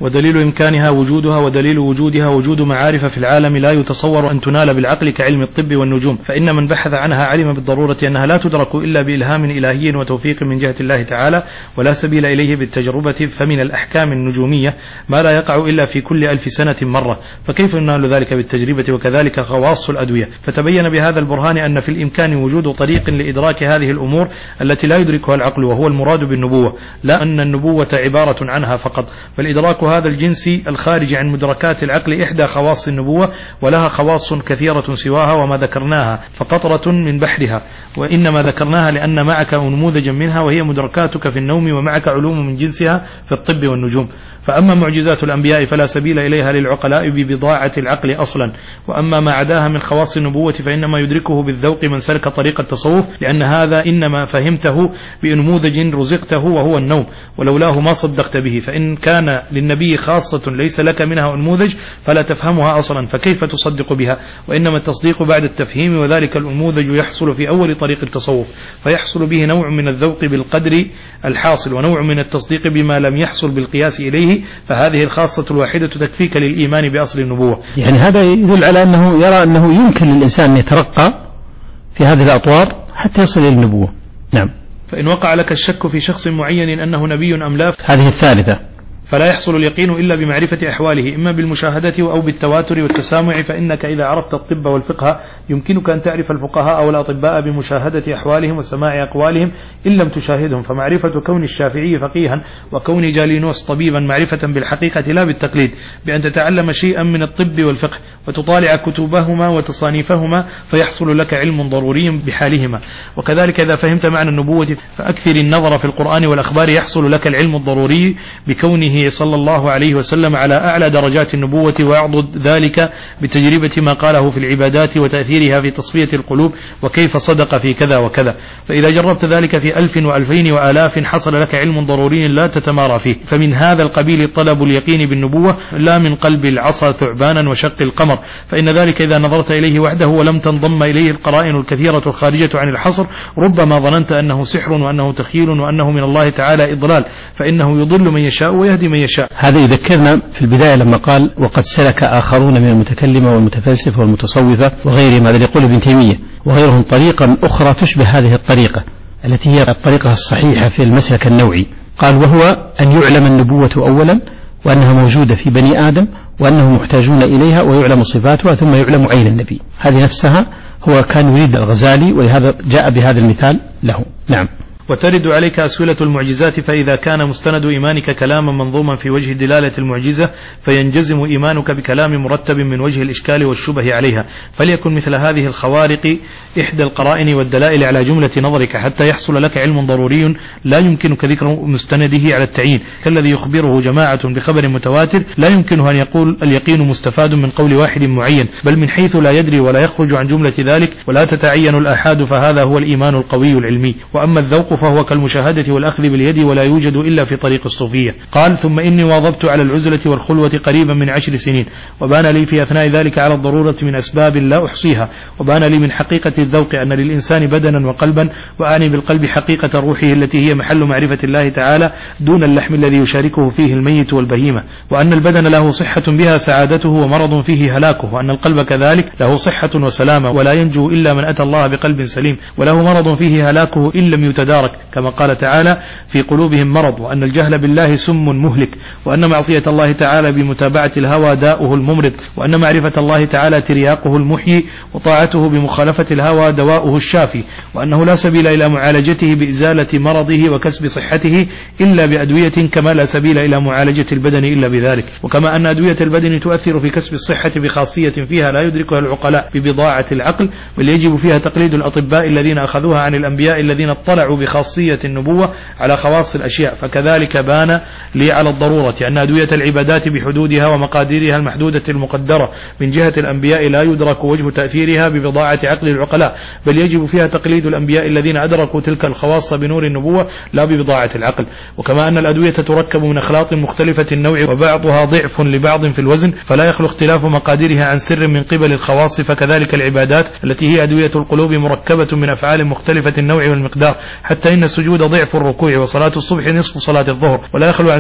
ودليل إمكانها وجودها، ودليل وجودها وجود معارف في العالم لا يتصور أن تنال بالعقل كعلم الطب والنجوم، فإن من بحث عنها علم بالضرورة أنها لا تدرك إلا بإلهام إلهي وتوفيق من جهة الله تعالى، ولا سبيل إليه بالتجربة. فمن الأحكام النجومية ما لا يقع إلا في كل ألف سنة مرة، فكيف ينال ذلك بالتجربة؟ وكذلك خواص الأدوية. فتبين بهذا البرهان أن في الإمكان وجود طريق لإدراك هذه الأمور التي لا يدركها العقل، وهو المراد بالنبوة، لا أن النبوة عبارة عنها فقط، بل إدراك هذا الجنس الخارج عن مدركات العقل إحدى خواص النبوة، ولها خواص كثيرة سواها وما ذكرناها فقطرة من بحرها، وإنما ذكرناها لأن معك نموذجا منها، وهي مدركاتك في النوم، ومعك علوم من جنسها في الطب والنجوم. فأما معجزات الأنبياء فلا سبيل إليها للعقلاء ببضاعة العقل أصلا، وأما ما عداها من خواص النبوة فإنما يدركه بالذوق من سلك طريق التصوف، لأن هذا إنما فهمته بنموذج رزقته وهو النوم، ولولاه ما صدقت به. فإن كان للنبي خاصة ليس لك منها نموذج فلا تفهمها أصلا، فكيف تصدق بها؟ وإنما التصديق بعد التفهيم، وذلك النموذج يحصل في أول طريق التصوف، فيحصل به نوع من الذوق بالقدر الحاصل، ونوع من التصديق بما لم يحصل بالقياس إليه، فهذه الخاصة الواحدة تكفيك للإيمان بأصل النبوة. يعني هذا يدل على أنه يرى أنه يمكن للإنسان أن يترقى في هذه الأطوار حتى يصل إلى النبوة. نعم. فإن وقع لك الشك في شخص معين أنه نبي أم لا، هذه الثالثة، فلا يحصل اليقين إلا بمعرفة أحواله، إما بالمشاهدة أو بالتواتر والتسامع. فإنك إذا عرفت الطب والفقه يمكنك أن تعرف الفقهاء أو الأطباء بمشاهدة أحوالهم وسماع أقوالهم إن لم تشاهدهم. فمعرفة كون الشافعي فقيها وكون جالينوس طبيبا معرفة بالحقيقة لا بالتقليد، بأن تتعلم شيئا من الطب والفقه وتطالع كتبهما وتصانيفهما فيحصل لك علم ضروري بحالهما. وكذلك إذا فهمت معنى النبوة فأكثر النظر في القرآن والأخبار يحصل لك العلم الضروري بكونه صلى الله عليه وسلم على أعلى درجات النبوة، ويعضد ذلك بتجربة ما قاله في العبادات وتأثيرها في تصفية القلوب، وكيف صدق في كذا وكذا. فإذا جربت ذلك في ألف وألفين وآلاف حصل لك علم ضروري لا تتمارى فيه. فمن هذا القبيل طلب اليقين بالنبوة، لا من قلب العصا ثعبانا وشق القمر، فإن ذلك إذا نظرت إليه وحده ولم تنضم إليه القرائن الكثيرة الخارجة عن الحصر ربما ظننت أنه سحر وأنه تخيل وأنه من الله تعالى إضلال، فإنه يضل من يشاء ويهدي من يشاء. هذا يذكرنا في البداية لما قال وقد سلك آخرون من المتكلمة والمتفلسفة والمتصوفة وغيرهم، هذا يقول ابن تيمية وغيرهم، طريقا أخرى تشبه هذه الطريقة التي هي الطريقة الصحيحة في المسلك النوعي. قال وهو أن يعلم النبوة أولا، وأنها موجودة في بني آدم، وأنهم محتاجون إليها، ويعلم صفاتها، ثم يعلم عين النبي. هذه نفسها هو كان يريد الغزالي، ولهذا جاء بهذا المثال له. نعم. وترد عليك أسئلة المعجزات، فإذا كان مستند إيمانك كلاما منظوما في وجه دلالة المعجزة فينجزم إيمانك بكلام مرتب من وجه الإشكال والشبه عليها، فليكن مثل هذه الخوارق إحدى القرائن والدلائل على جملة نظرك حتى يحصل لك علم ضروري لا يمكنك ذكر مستنده على التعيين، كالذي يخبره جماعة بخبر متواتر لا يمكنه أن يقول اليقين مستفاد من قول واحد معين، بل من حيث لا يدري ولا يخرج عن جملة ذلك، ولا تتعين الآحاد، فهذا هو الإيمان القوي العلمي. وأما الذوق فهو كالمشاهدة والأخذ باليد ولا يوجد إلا في طريق الصوفية. قال ثم إني واظبت على العزلة والخلوة قريبا من عشر سنين، وبان لي في أثناء ذلك على الضرورة من أسباب لا أحصيها، وبان لي من حقيقة الذوق أن للإنسان بدنا وقلبا، وأعني بالقلب حقيقة روحه التي هي محل معرفة الله تعالى دون اللحم الذي يشاركه فيه الميت والبهيمة، وأن البدن له صحة بها سعادته ومرض فيه هلاكه، وأن القلب كذلك له صحة وسلامة ولا ينجو إلا من أتى الله بقلب سليم، وله مرض فيه هلاكه إن لم يتدارك كما قال تعالى في قلوبهم مرض، وأن الجهل بالله سم مهلك، وأن معصية الله تعالى بمتابعة الهوى داؤه الممرض، وأن معرفة الله تعالى ترياقه المحيي، وطاعته بمخالفة الهوى دواؤه الشافي، وأنه لا سبيل إلى معالجته بإزالة مرضه وكسب صحته إلا بأدوية، كما لا سبيل إلى معالجة البدن إلا بذلك، وكما أن أدوية البدن تؤثر في كسب الصحة بخاصية فيها لا يدركها العقلاء ببضاعة العقل، بل يجب فيها تقليد الأطباء الذين أخذوها عن الأنبياء الذين اطلعوا بخاصية النبوة على خواص الأشياء. فكذلك بان لي على الضرورة أن أدوية العبادات بحدودها ومقاديرها المحدودة المقدرة من جهة الأنبياء لا يدرك وجه تأثيرها ببضاعة عقل العقلاء، بل يجب فيها تقليد الأنبياء الذين أدركوا تلك الخواص بنور النبوة لا ببضاعة العقل. وكما أن الأدوية تركب من أخلاط مختلفة النوع وبعضها ضعف لبعض في الوزن، فلا يخلو اختلاف مقاديرها عن سر من قبل الخواص، فكذلك العبادات التي هي أدوية القلوب مركبة من أفعال مختلفة النوع والمقدار، حتى إن السجود ضعف الركوع، وصلاة الصبح نصف صلاة الظهر، ولا يخلو عن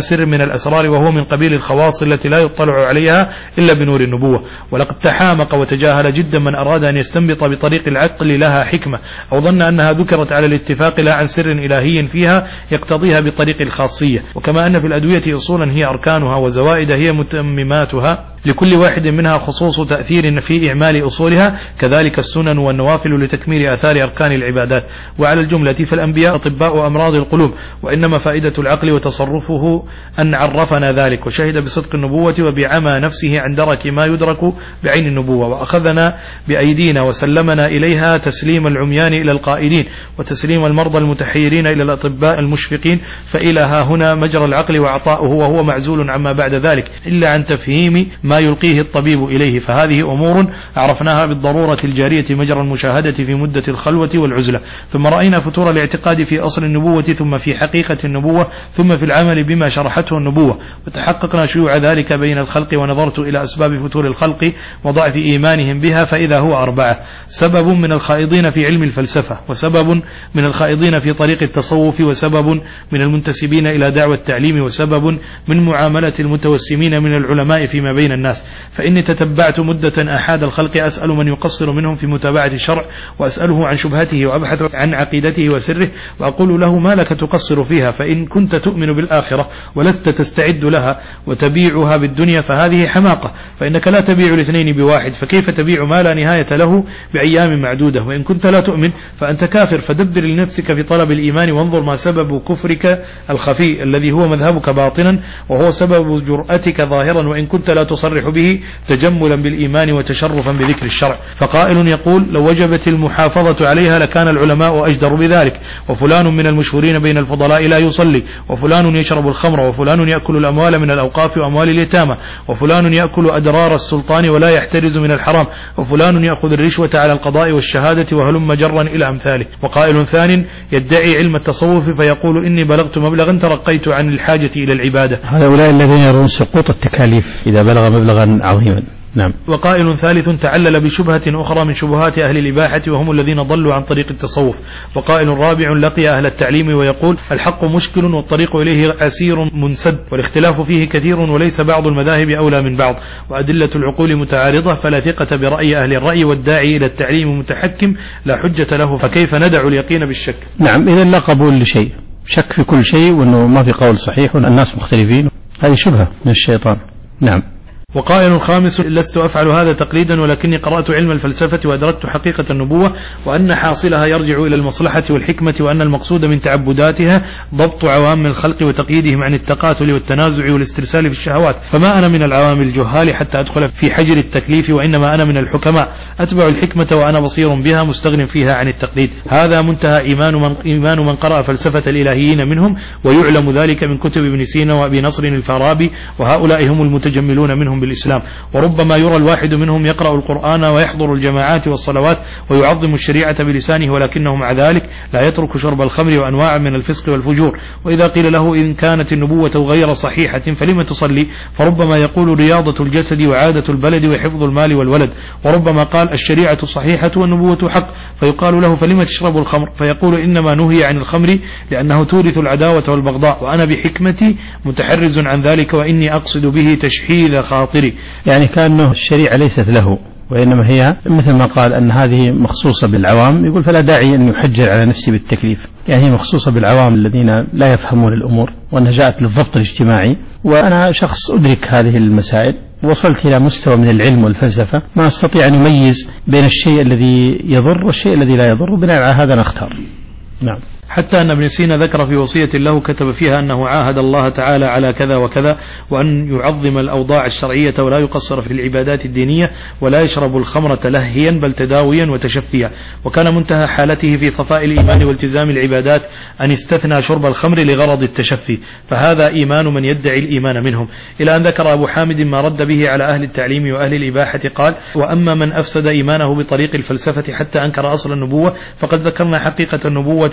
عن سر من الأسرار وهو من قبيل الخواص التي لا يطلع عليها إلا بنور النبوة. ولقد تحامق وتجاهل جدا من أراد أن يستنبط بطريق العقل لها حكمة أو ظن أنها ذكرت على الاتفاق لا عن سر إلهي فيها يقتضيها بطريق الخاصية. وكما أن في الأدوية أصولا هي أركانها وزوائد هي متمماتها لكل واحد منها خصوص تأثير في إعمال أصولها، كذلك السنن والنوافل لتكميل آثار أركان العبادات. وعلى الجملة فالأنبياء أطباء أمراض القلوب، وإنما فائدة العقل وتصرفه أن عرفنا ذلك وشهد بصدق النبوة وبعمى نفسه عن درك ما يدرك بعين النبوة، وأخذنا بأيدينا وسلمنا إليها تسليم العميان إلى القائدين وتسليم المرضى المتحيرين إلى الأطباء المشفقين، فإلها هنا مجرى العقل وعطاؤه، وهو معزول عما بعد ذلك إلا عن تفهيم ما يلقيه الطبيب إليه. فهذه أمور عرفناها بالضرورة الجارية مجرى المشاهدة في مدة الخلوة والعزلة. ثم رأينا فتور الاعتقاد في أصل النبوة، ثم في حقيقة النبوة، ثم في العمل بما شرحته النبوة، وتحققنا شيوع ذلك بين الخلق. ونظرت إلى أسباب فتور الخلق وضعف إيمانهم بها، فإذا هو أربعة: سبب من الخائضين في علم الفلسفة، وسبب من الخائضين في طريق التصوف، وسبب من المنتسبين إلى دعوة التعليم، وسبب من معاملة المتوسمين من العلماء فيما بين الناس. فإني تتبعت مدة أحد الخلق أسأل من يقصر منهم في متابعة الشرع، وأسأله عن شبهته، وأبحث عن عقيدته وسره، وأقول له ما لك تقصر فيها؟ فإن كنت تؤمن بالآخرة ولست تستعد لها وتبيعها بالدنيا فهذه حماقة، فإنك لا تبيع الاثنين بواحد، فكيف تبيع ما لا نهاية له بأيام معدودة؟ وإن كنت لا تؤمن فأنت كافر، فدبر لنفسك في طلب الإيمان، وانظر ما سبب كفرك الخفي الذي هو مذهبك باطنا، وهو سبب جرأتك ظاهرا، وإن كنت لا تصرح به تجملا بالإيمان وتشرفا بذكر الشرع. فقائل يقول لو وجبت المحافظة عليها لكان العلماء أجدر بذلك، وفلان من المشهورين بين الفضلاء لا يصلي، وفلان يشرب الخمر، وفلان يأكل الأموال من الأوقاف وأموال اليتامى، وفلان يأكل أدرار السلطان ولا يحترز من الحرام، وفلان يأخذ الرشوة على القضاء والشهادة، وهلم جرا إلى أمثاله. وقائل ثان يدعي علم التصوف فيقول إني بلغت مبلغا ترقيت عن الحاجة إلى العبادة. هؤلاء الذين يرون سقوط التكاليف إذا بلغ مبلغا عظيما. نعم. وقائل ثالث تعلل بشبهة أخرى من شبهات أهل الإباحة وهم الذين ضلوا عن طريق التصوف. وقائل رابع لقي أهل التعليم ويقول الحق مشكل والطريق إليه عسير منسد، والاختلاف فيه كثير، وليس بعض المذاهب أولى من بعض، وأدلة العقول متعارضة، فلا ثقة برأي أهل الرأي، والداعي إلى التعليم متحكم لا حجة له، فكيف ندع اليقين بالشك؟ نعم، إذا لا قبول لشيء، شك في كل شيء، وأنه ما في قول صحيح، وأن الناس مختلفين، هذه شبهة من الشيطان. نعم. وقائل خامس لست أفعل هذا تقليدا، ولكني قرأت علم الفلسفة وأدركت حقيقة النبوة، وأن حاصلها يرجع إلى المصلحة والحكمة، وأن المقصود من تعبداتها ضبط عوام الخلق وتقييدهم عن التقاتل والتنازع والاسترسال في الشهوات. فما أنا من العوام الجهال حتى أدخل في حجر التكليف، وإنما أنا من الحكماء أتبع الحكمة وأنا بصير بها مستغن فيها عن التقليد. هذا منتهى إيمان من, إيمان من قرأ فلسفة الإلهيين منهم، ويعلم ذلك من كتب ابن سينا وأبي نصر الفارابي، وهؤلاء هم المتجملون منهم بالإسلام. وربما يرى الواحد منهم يقرأ القرآن ويحضر الجماعات والصلوات ويعظم الشريعة بلسانه، ولكنه مع ذلك لا يترك شرب الخمر وأنواع من الفسق والفجور. وإذا قيل له إن كانت النبوة غير صحيحة فلما تصلي؟ فربما يقول رياضة الجسد وعادة البلد وحفظ المال والولد. وربما قال الشريعة صحيحة والنبوة حق، فيقال له فلما تشرب الخمر؟ فيقول إنما نهي عن الخمر لأنه تورث العداوة والبغضاء، وأنا بحكمتي متحرز عن ذلك، وإني أقصد به تشحيذ خاطري. يعني كأنه الشريعة ليست له، وإنما هي مثل ما قال أن هذه مخصوصة بالعوام، يقول فلا داعي أن يحجر على نفسه بالتكليف، يعني هي مخصوصة بالعوام الذين لا يفهمون الأمور، وأنها جاءت للضبط الاجتماعي. وأنا شخص أدرك هذه المسائل، وصلت إلى مستوى من العلم والفلسفة ما أستطيع أن يميز بين الشيء الذي يضر والشيء الذي لا يضر، وبناء على هذا نختار. نعم. حتى أن ابن سينا ذكر في وصية له كتب فيها أنه عاهد الله تعالى على كذا وكذا، وأن يعظم الأوضاع الشرعية ولا يقصر في العبادات الدينية، ولا يشرب الخمر تلهيا بل تداويا وتشفيا. وكان منتهى حالته في صفاء الإيمان والتزام العبادات أن استثنى شرب الخمر لغرض التشفي، فهذا إيمان من يدعي الإيمان منهم. إلى أن ذكر أبو حامد ما رد به على أهل التعليم وأهل الإباحة، قال وأما من أفسد إيمانه بطريق الفلسفة حتى أنكر أصل النبوة، فقد ذكرنا حقيقة النبوة ووجود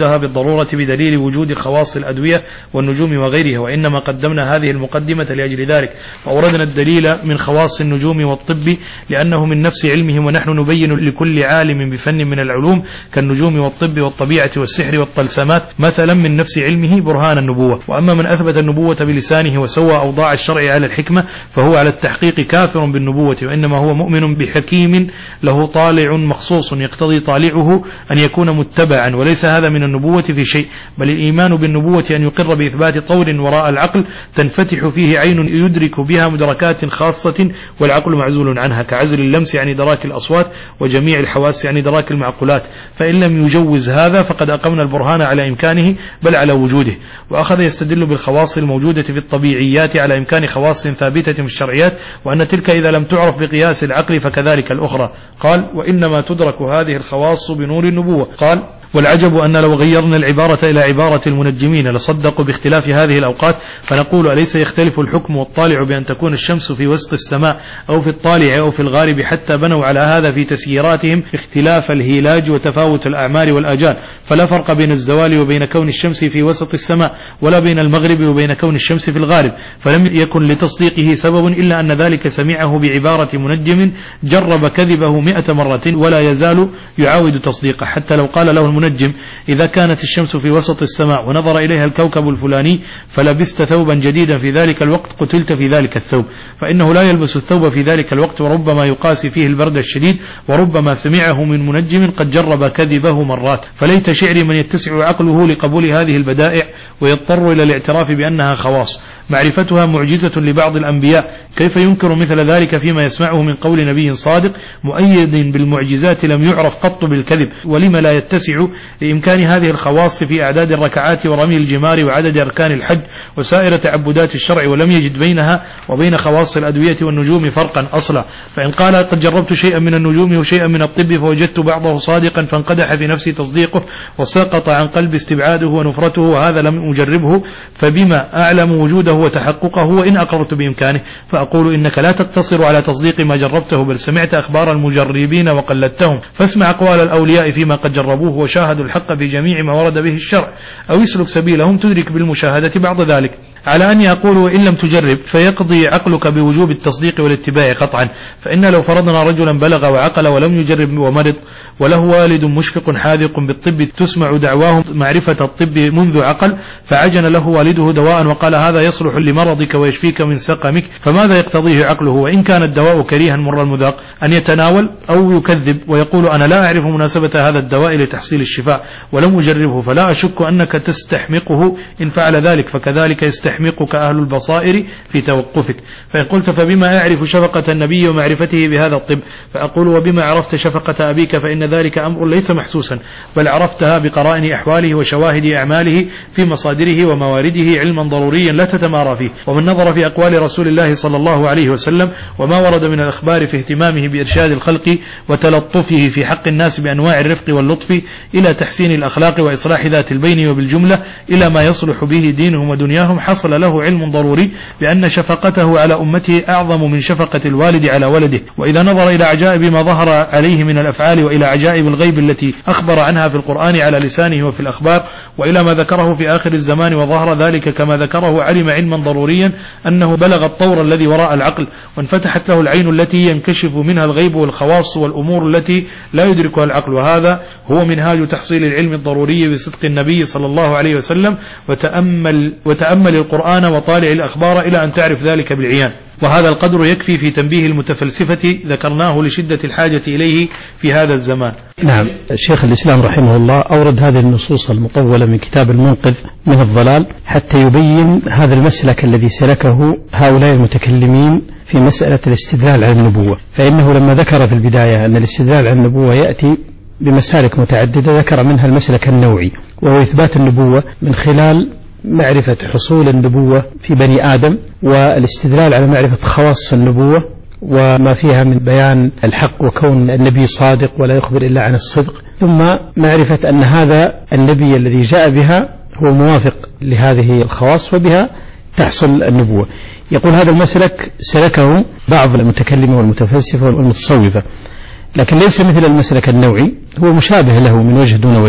وجودها بالضرورة بدليل وجود خواص الأدوية والنجوم وغيرها، وإنما قدمنا هذه المقدمة لأجل ذلك، وأوردنا الدليل من خواص النجوم والطب لأنه من نفس علمهم، ونحن نبين لكل عالم بفن من العلوم كالنجوم والطب والطبيعة والسحر والطلسمات مثلا من نفس علمه برهان النبوة. وأما من أثبت النبوة بلسانه وسوى أوضاع الشرع على الحكمة فهو على التحقيق كافر بالنبوة، وإنما هو مؤمن بحكيم له طالع مخصوص يقتضي طالعه أن يكون متبعا، وليس هذا من النبوة في شيء، بل الإيمان بالنبوة أن يقر بإثبات طور وراء العقل تنفتح فيه عين يدرك بها مدركات خاصة والعقل معزول عنها، كعزل اللمس يعني دراك الأصوات، وجميع الحواس يعني دراك المعقولات. فإن لم يجوز هذا فقد أقمنا البرهان على إمكانه بل على وجوده. وأخذ يستدل بالخواص الموجودة في الطبيعيات على إمكان خواص ثابتة في الشرعيات، وأن تلك إذا لم تعرف بقياس العقل فكذلك الأخرى. قال: وإنما تدرك هذه الخواص بنور النبوة. قال: والعجب أن لو غيرنا العبارة إلى عبارة المنجمين لصدقوا باختلاف هذه الأوقات، فنقول: أليس يختلف الحكم والطالع بأن تكون الشمس في وسط السماء أو في الطالع أو في الغارب، حتى بنوا على هذا في تسييراتهم اختلاف الهيلاج وتفاوت الأعمار والآجال، فلا فرق بين الزوال وبين كون الشمس في وسط السماء، ولا بين المغرب وبين كون الشمس في الغارب، فلم يكن لتصديقه سبب إلا أن ذلك سمعه بعبارة منجم جرب كذبه مئة مرة ولا يزال يعاود تصديقه، حتى لو قال له المنجم: إذا كانت الشمس في وسط السماء ونظر إليها الكوكب الفلاني فلبست ثوبا جديدا في ذلك الوقت قتلت في ذلك الثوب، فإنه لا يلبس الثوب في ذلك الوقت، وربما يقاسي فيه البرد الشديد، وربما سمعه من منجم قد جرب كذبه مرات. فليت شعري من يتسع عقله لقبول هذه البدائع ويضطر إلى الاعتراف بأنها خواص معرفتها معجزة لبعض الأنبياء، كيف ينكر مثل ذلك فيما يسمعه من قول نبي صادق مؤيد بالمعجزات لم يعرف قط بالكذب؟ ولما لا يتسع لإمكان هذه الخواص في أعداد الركعات ورمي الجمار وعدد أركان الحج وسائر تعبدات الشرع، ولم يجد بينها وبين خواص الأدوية والنجوم فرقا أصلا؟ فإن قال: قد جربت شيئا من النجوم وشيئا من الطب فوجدت بعضه صادقا فانقدح في نفسي تصديقه وسقط عن قلب استبعاده ونفرته، وهذا لم أجربه، فبما أعلم وجوده وتحققه وإن أقررت بإمكانه؟ فأقول: إنك لا تقتصر على تصديق ما جربته، بل سمعت أخبار المجربين وقلدتهم، فاسمع أقوال الأولياء فيما قد جربوه وشاهدوا الحق في جميع ما ورد به الشرع، أو يسلك سبيلهم تدرك بالمشاهدة بعض ذلك. على أن يقول: وإن لم تجرب، فيقضي عقلك بوجوب التصديق والاتباع قطعا. فإن لو فرضنا رجلا بلغ وعقل ولم يجرب ومرض وله والد مشفق حاذق بالطب تسمع دعواه معرفة الطب منذ عقل، فعجن له والده دواء وقال: هذا يصلح لمرضك ويشفيك من سقمك، فماذا يقتضيه عقله وإن كان الدواء كريها مر المذاق؟ أن يتناول أو يكذب ويقول: أنا لا أعرف مناسبة هذا الدواء لتحصيل الشفاء ولم أجربه، فلا أشك أنك تستحمقه إن فعل ذلك، فكذلك يستحمقك أهل البصائر في توقفك. فإن قلت: فبما أعرف شفقة النبي ومعرفته بهذا الطب؟ فأقول: وبما عرفت شفقة أبيك؟ فإن ذلك أمر ليس محسوسا، بل عرفتها بقرائن أحواله وشواهد أعماله في مصادره وموارده علما ضروريا لا تتمارى فيه. ومن نظر في أقوال رسول الله صلى الله عليه وسلم وما ورد من الأخبار في اهتمامه بإرشاد الخلق وتلطفه في حق الناس بأنواع الرفق واللطف إلى تحسين الأخلاق وإصلاح ذات البين، وبالجملة إلى ما يصلح به دينهم ودنياهم، حصل له علم ضروري بأن شفقته على أمته أعظم من شفقة الوالد على ولده. وإذا نظر إلى عجائب ما ظهر عليه من الأفعال، وإلى عجائب الغيب التي أخبر عنها في القرآن على لسانه وفي الأخبار، وإلى ما ذكره في آخر الزمان وظهر ذلك كما ذكره، علم علما ضروريا أنه بلغ الطور الذي وراء العقل، وانفتحت له العين التي ينكشف منها الغيب والخواص والأمور التي لا يدركها العقل. وهذا هو منهاج تحصيل العلم الضروري بصدق النبي صلى الله عليه وسلم. وتأمل, وتأمل القرآن وطالع الأخبار إلى أن تعرف ذلك بالعيان. وهذا القدر يكفي في تنبيه المتفلسفة ذكرناه لشدة الحاجة إليه في هذا الزمان. نعم، الشيخ الإسلام رحمه الله أورد هذه النصوص المطولة من كتاب المنقذ من الضلال حتى يبين هذا المسلك الذي سلكه هؤلاء المتكلمين في مسألة الاستدلال على النبوة. فإنه لما ذكر في البداية أن الاستدلال على النبوة يأتي بمسالك متعددة، ذكر منها المسلك النوعي، وهو إثبات النبوة من خلال معرفة حصول النبوة في بني آدم، والاستدلال على معرفة خواص النبوة وما فيها من بيان الحق وكون النبي صادق ولا يخبر إلا عن الصدق، ثم معرفة أن هذا النبي الذي جاء بها هو موافق لهذه الخواص وبها تحصل النبوة. يقول هذا المسلك سلكه بعض المتكلمين والمتفلسفة والمتصوفة، لكن ليس مثل المسلك النوعي، هو مشابه له من وجه دون وجه.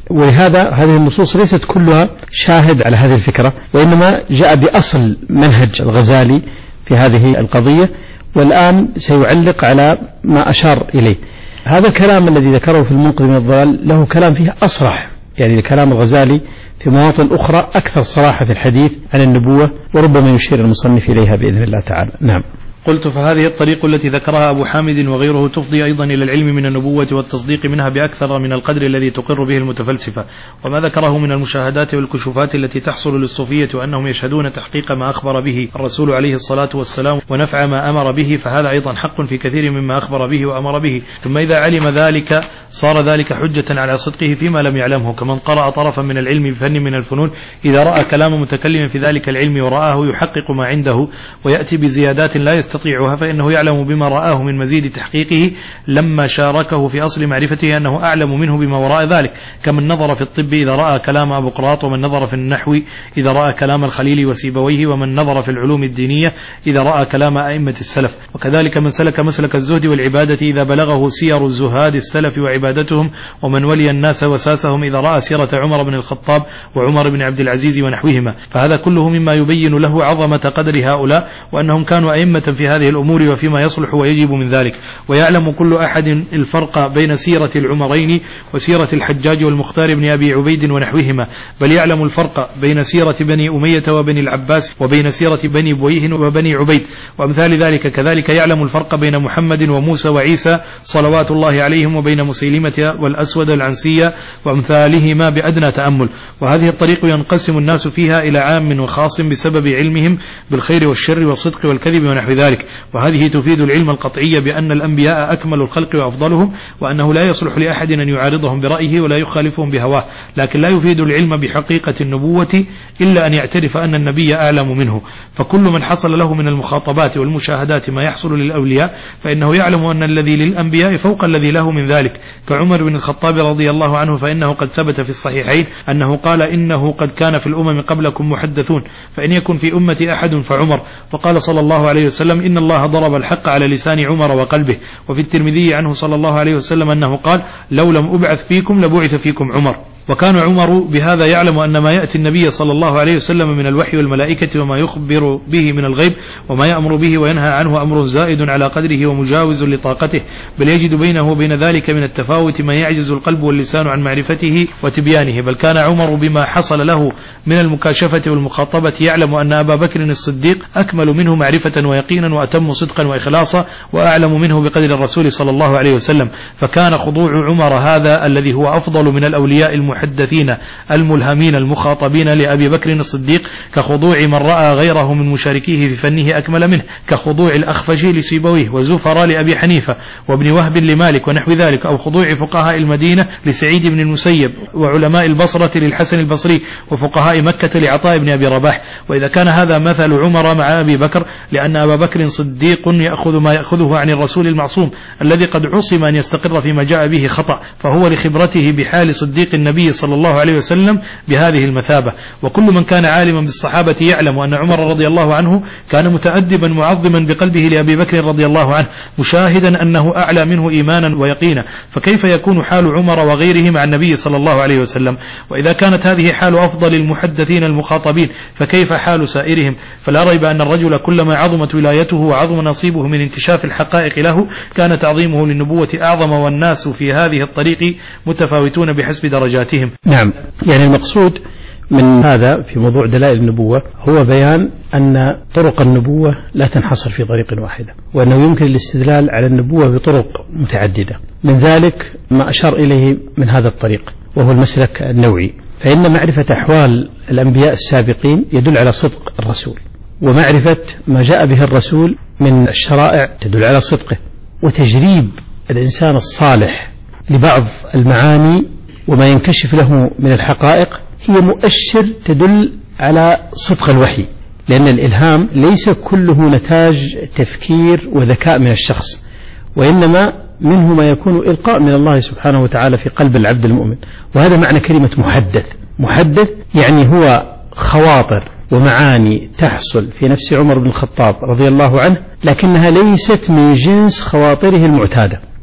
ولهذا هذه النصوص ليست كلها شاهد على هذه الفكرة، وإنما جاء بأصل منهج الغزالي في هذه القضية، والآن سيعلق على ما أشار إليه. هذا الكلام الذي ذكره في المنقذ من الضلال له كلام فيه أصرح، يعني كلام الغزالي في مواطن أخرى أكثر صراحة في الحديث عن النبوة، وربما يشير المصنف إليها بإذن الله تعالى. نعم. قلت فهذه الطريق التي ذكرها أبو حامد وغيره تفضي أيضا إلى العلم من النبوة والتصديق منها بأكثر من القدر الذي تقر به المتفلسفة، وما ذكره من المشاهدات والكشوفات التي تحصل للصوفية وأنهم يشهدون تحقيق ما أخبر به الرسول عليه الصلاة والسلام ونفع ما أمر به، فهذا أيضا حق في كثير مما أخبر به وأمر به. ثم إذا علم ذلك صار ذلك حجة على صدقه فيما لم يعلمه، كمن قرأ طرفا من العلم بفن من الفنون إذا رأى كلام متكلم في ذلك العلم ورآه يحقق ما عنده ويأتي بزيادات لا يستطيعها، فإنه يعلم بما رآه من مزيد تحقيقه لما شاركه في أصل معرفته أنه أعلم منه بما وراء ذلك، كمن نظر في الطب إذا رأى كلام أبو قراط، ومن نظر في النحو إذا رأى كلام الخليل وسيبويه، ومن نظر في العلوم الدينية إذا رأى كلام أئمة السلف. وكذلك من سلك مسلك الزهد والعبادة إذا بلغه سير الزهاد السلف وعبادتهم، ومن ولي الناس وساسهم إذا رأى سيرة عمر بن الخطاب وعمر بن عبد العزيز ونحوهما، فهذا كله مما يبين له عظمة قدر هؤلاء وأنهم كانوا أئمة في هذه الأمور وفيما يصلح ويجب من ذلك. ويعلم كل أحد الفرق بين سيرة العمرين وسيرة الحجاج والمختار بن أبي عبيد ونحوهما، بل يعلم الفرق بين سيرة بني أمية وبني العباس وبين سيرة بني بويه وبني عبيد وأمثال ذلك. كذلك يعلم الفرق بين محمد وموسى وعيسى صلوات الله عليهم وبين مسيلمة والأسود العنسية وأمثالهما بأدنى تأمل. وهذه الطريق ينقسم الناس فيها إلى عام وخاص بسبب علمهم بالخير والشر والصدق والكذب ونحو ذلك، وهذه تفيد العلم القطعي بأن الأنبياء أكمل الخلق وأفضلهم، وأنه لا يصلح لأحد أن يعارضهم برأيه ولا يخالفهم بهواه، لكن لا يفيد العلم بحقيقة النبوة إلا أن يعترف أن النبي أعلم منه. فكل من حصل له من المخاطبات والمشاهدات ما يحصل للأولياء فإنه يعلم أن الذي للأنبياء فوق الذي له من ذلك، كعمر بن الخطاب رضي الله عنه، فإنه قد ثبت في الصحيحين أنه قال: إنه قد كان في الأمم قبلكم محدثون، فإن يكن في أمتي أحد فعمر. وقال صلى الله عليه وسلم: إن الله ضرب الحق على لسان عمر وقلبه. وفي الترمذي عنه صلى الله عليه وسلم أنه قال: لو لم أبعث فيكم لبعث فيكم عمر. وكان عمر بهذا يعلم أن ما يأتي النبي صلى الله عليه وسلم من الوحي والملائكة وما يخبر به من الغيب وما يأمر به وينهى عنه أمر زائد على قدره ومجاوز لطاقته، بل يجد بينه وبين ذلك من التفاوت ما يعجز القلب واللسان عن معرفته وتبيانه. بل كان عمر بما حصل له من المكاشفة والمخاطبة يعلم أن أبا بكر الصديق أكمل منه معرفة ويقينا وأتم صدقا وإخلاصا وأعلم منه بقدر الرسول صلى الله عليه وسلم. فكان خضوع عمر هذا الذي هو أفضل من الأولياء المحدثين الملهمين المخاطبين لأبي بكر الصديق كخضوع من رأى غيره من مشاركيه في فنه أكمل منه، كخضوع الأخفش لسيبويه وزفر لأبي حنيفة وابن وهب لمالك ونحو ذلك، أو خضوع فقهاء المدينة لسعيد بن المسيب وعلماء البصرة للحسن البصري وفقهاء مكة لعطاء بن أبي رباح. وإذا كان هذا مثل عمر مع أبي بكر لأن أبا بكر صديق يأخذ ما يأخذه عن الرسول المعصوم الذي قد عصم أن يستقر فيما جاء به خطأ، فهو لخبرته بحال صديق النبي صلى الله عليه وسلم بهذه المثابة. وكل من كان عالما بالصحابة يعلم أن عمر رضي الله عنه كان متأدبا معظما بقلبه لأبي بكر رضي الله عنه، مشاهدا أنه أعلى منه إيمانا ويقينا، فكيف يكون حال عمر وغيره مع النبي صلى الله عليه وسلم؟ وإذا كانت هذه حال أفضل المحدثين المخاطبين فكيف حال سائرهم؟ فلا ريب أن الرجل كلما عظمت ولايته وعظم نصيبه من انكشاف الحقائق له كان تعظيمه للنبوة أعظم، والناس في هذه الطريق متفاوتون بحسب درجاتهم. نعم، يعني المقصود من هذا في موضوع دلائل النبوة هو بيان أن طرق النبوة لا تنحصر في طريق واحدة، وأنه يمكن الاستدلال على النبوة بطرق متعددة. من ذلك ما أشار إليه من هذا الطريق وهو المسلك النوعي، فإن معرفة أحوال الأنبياء السابقين يدل على صدق الرسول، ومعرفة ما جاء به الرسول من الشرائع تدل على صدقه، وتجريب الإنسان الصالح لبعض المعاني وما ينكشف له من الحقائق هي مؤشر تدل على صدق الوحي، لأن الإلهام ليس كله نتاج تفكير وذكاء من الشخص، وإنما منه ما يكون إلقاء من الله سبحانه وتعالى في قلب العبد المؤمن. وهذا معنى كلمة محدث. محدث يعني هو خواطر ومعاني تحصل في نفس عمر بن الخطاب رضي الله عنه، لكنها ليست من جنس خواطره المعتادة.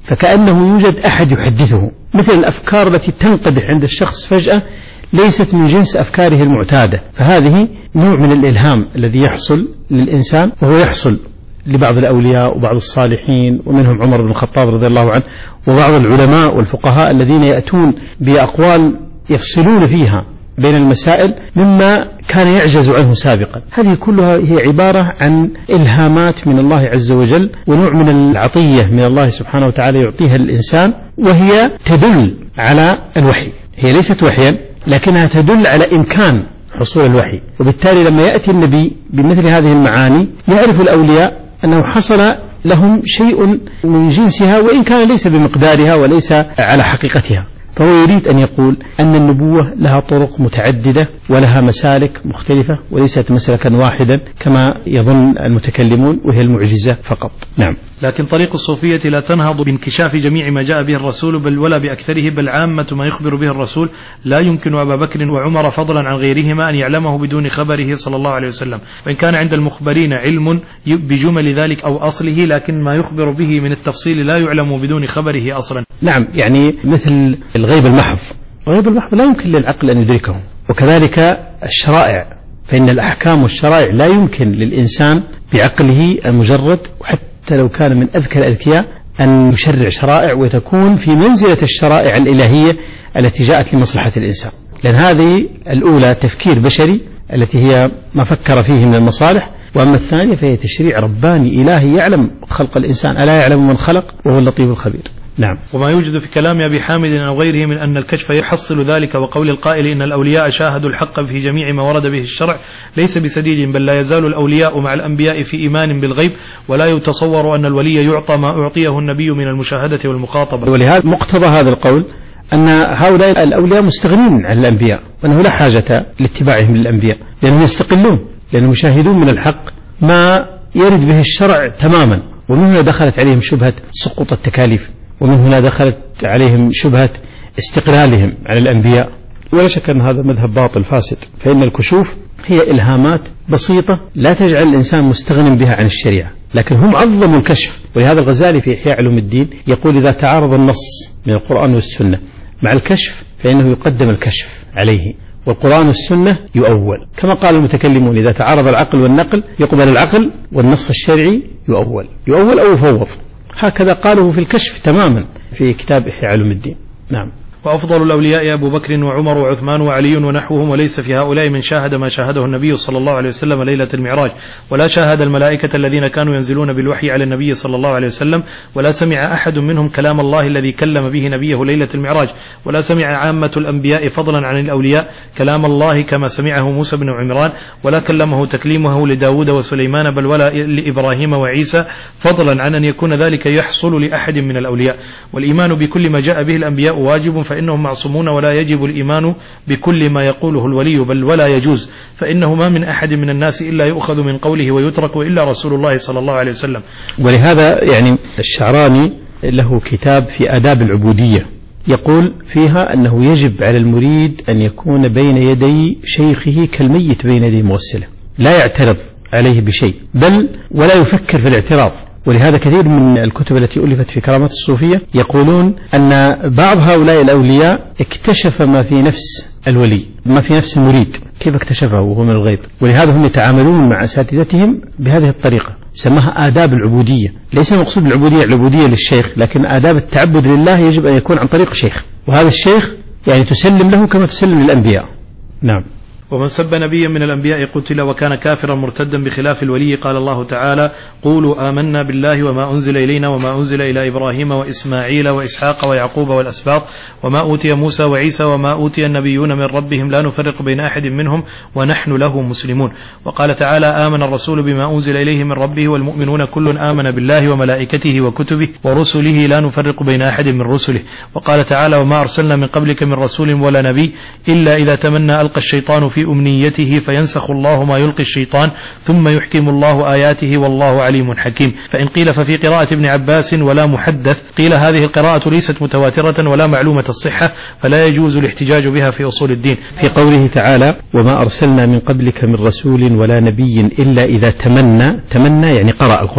فكأنه يوجد أحد يحدثه، مثل الأفكار التي تنقدح عند الشخص فجأة ليست من جنس أفكاره المعتادة، فهذه نوع من الإلهام الذي يحصل للإنسان، وهو يحصل لبعض الأولياء وبعض الصالحين، ومنهم عمر بن الخطاب رضي الله عنه، وبعض العلماء والفقهاء الذين يأتون بأقوال يفصلون فيها بين المسائل مما كان يعجز عنه سابقا. هذه كلها هي عبارة عن إلهامات من الله عز وجل، ونوع من العطية من الله سبحانه وتعالى يعطيها الإنسان، وهي تدل على الوحي. هي ليست وحيا لكنها تدل على إمكان حصول الوحي، وبالتالي لما يأتي النبي بمثل هذه المعاني يعرف الأولياء أنه حصل لهم شيء من جنسها، وإن كان ليس بمقدارها وليس على حقيقتها. فهو يريد أن يقول أن النبوة لها طرق متعددة ولها مسالك مختلفة، وليست مسلكا واحدا كما يظن المتكلمون، وهي المعجزة فقط. نعم. لكن طريق الصوفية لا تنهض بانكشاف جميع ما جاء به الرسول بل ولا بأكثره، بل عامة ما يخبر به الرسول لا يمكن أبا بكر وعمر فضلا عن غيرهما أن يعلمه بدون خبره صلى الله عليه وسلم، وإن كان عند المخبرين علم بجمل ذلك أو أصله، لكن ما يخبر به من التفصيل لا يعلم بدون خبره أصلا. نعم، يعني مثل الغيب المحض، الغيب المحض لا يمكن للعقل أن يدركه، وكذلك الشرائع، فإن الأحكام والشرائع لا يمكن للإنسان بعقله المجرد وحتى لو كان من أذكى الأذكياء أن يشرع شرائع وتكون في منزلة الشرائع الإلهية التي جاءت لمصلحة الإنسان، لأن هذه الأولى تفكير بشري التي هي ما فكر فيه من المصالح، وأما الثانية فهي تشريع رباني إلهي يعلم خلق الإنسان، ألا يعلم من خلق وهو اللطيف الخبير. نعم. وما يوجد في كلام أبي حامد أو غيره من أن الكشف يحصل ذلك، وقول القائل إن الأولياء شاهدوا الحق في جميع ما ورد به الشرع، ليس بسديد، بل لا يزال الأولياء مع الأنبياء في إيمان بالغيب، ولا يتصور أن الولي يعطى ما أعطيه النبي من المشاهدة والمقاطبة. ولهذا مقتضى هذا القول أن هؤلاء الأولياء مستغنين عن الأنبياء، وأنه لا حاجة لاتباعهم للأنبياء، لأنهم يستقلون، لأنهم يشاهدون من الحق ما يرد به الشرع تماما. ومن هنا دخلت عليهم شبهة سقوط التكاليف، ومن هنا دخلت عليهم شبهة استقلالهم على الأنبياء. ولا شك أن هذا مذهب باطل فاسد، فإن الكشوف هي إلهامات بسيطة لا تجعل الإنسان مستغنٍ بها عن الشريعة، لكن هم عظموا الكشف. ولهذا الغزالي في إحياء علوم الدين يقول إذا تعارض النص من القرآن والسنة مع الكشف فإنه يقدم الكشف عليه، والقرآن والسنة يؤول، كما قال المتكلمون إذا تعارض العقل والنقل يقبل العقل والنص الشرعي يؤول، يؤول أو يفوض. هكذا قالوا في الكشف تماما في كتاب إحياء علوم الدين. نعم. وأفضل الأولياء أبو بكر وعمر وعثمان وعلي ونحوهم، وليس في هؤلاء من شاهد ما شاهده النبي صلى الله عليه وسلم ليلة المعراج، ولا شاهد الملائكة الذين كانوا ينزلون بالوحي على النبي صلى الله عليه وسلم، ولا سمع أحد منهم كلام الله الذي كلم به نبيه ليلة المعراج، ولا سمع عامة الأنبياء فضلا عن الأولياء كلام الله كما سمعه موسى بن عمران، ولا كلمه تكليمه لداود وسليمان، بل ولا لإبراهيم وعيسى، فضلا عن أن يكون ذلك يحصل لأحد من الأولياء. والإيمان بكل ما جاء به الأنبياء واجب، فإنهم معصومون، ولا يجب الإيمان بكل ما يقوله الولي، بل ولا يجوز، فإنه ما من أحد من الناس إلا يؤخذ من قوله ويترك إلا رسول الله صلى الله عليه وسلم. ولهذا يعني الشعراني له كتاب في آداب العبودية يقول فيها أنه يجب على المريد أن يكون بين يدي شيخه كالميت بين يدي موسله، لا يعترض عليه بشيء بل ولا يفكر في الاعتراض. ولهذا كثير من الكتب التي ألفت في كرامات الصوفية يقولون أن بعض هؤلاء الأولياء اكتشف ما في نفس الولي، ما في نفس المريد، كيف اكتشفه وهو من الغيب. ولهذا هم يتعاملون مع أساتذتهم بهذه الطريقة، سماها آداب العبودية. ليس المقصود العبودية العبودية للشيخ، لكن آداب التعبد لله يجب أن يكون عن طريق شيخ، وهذا الشيخ يعني تسلم له كما تسلم للأنبياء. نعم. ومن سب نبيا من الأنبياء قتل وكان كافرا مرتدا بخلاف الولي. قال الله تعالى: قولوا آمنا بالله وما أنزل إلينا وما أنزل إلى إبراهيم وإسماعيل وإسحاق ويعقوب والأسباط وما أوتي موسى وعيسى وما أوتي النبيون من ربهم لا نفرق بين أحد منهم ونحن له مسلمون. وقال تعالى: آمن الرسول بما أنزل إليه من ربه والمؤمنون كل آمن بالله وملائكته وكتبه ورسله لا نفرق بين أحد من رسله. وقال تعالى: وما أرسلنا من قبلك من رسول ولا نبي إلا إذا تمنى ألقى الشيطان في أمنيته فينسخ الله ما يلقي الشيطان ثم يحكم الله آياته والله عليم حكيم. فإن قيل ففي قراءة ابن عباس ولا محدث، قيل هذه القراءة ليست متواترة ولا معلومة الصحة، فلا يجوز الاحتجاج بها في أصول الدين. في قوله تعالى: وما أرسلنا من قبلك من رسول ولا نبي إلا إذا تمنى، تمنى يعني قرأ القرآن،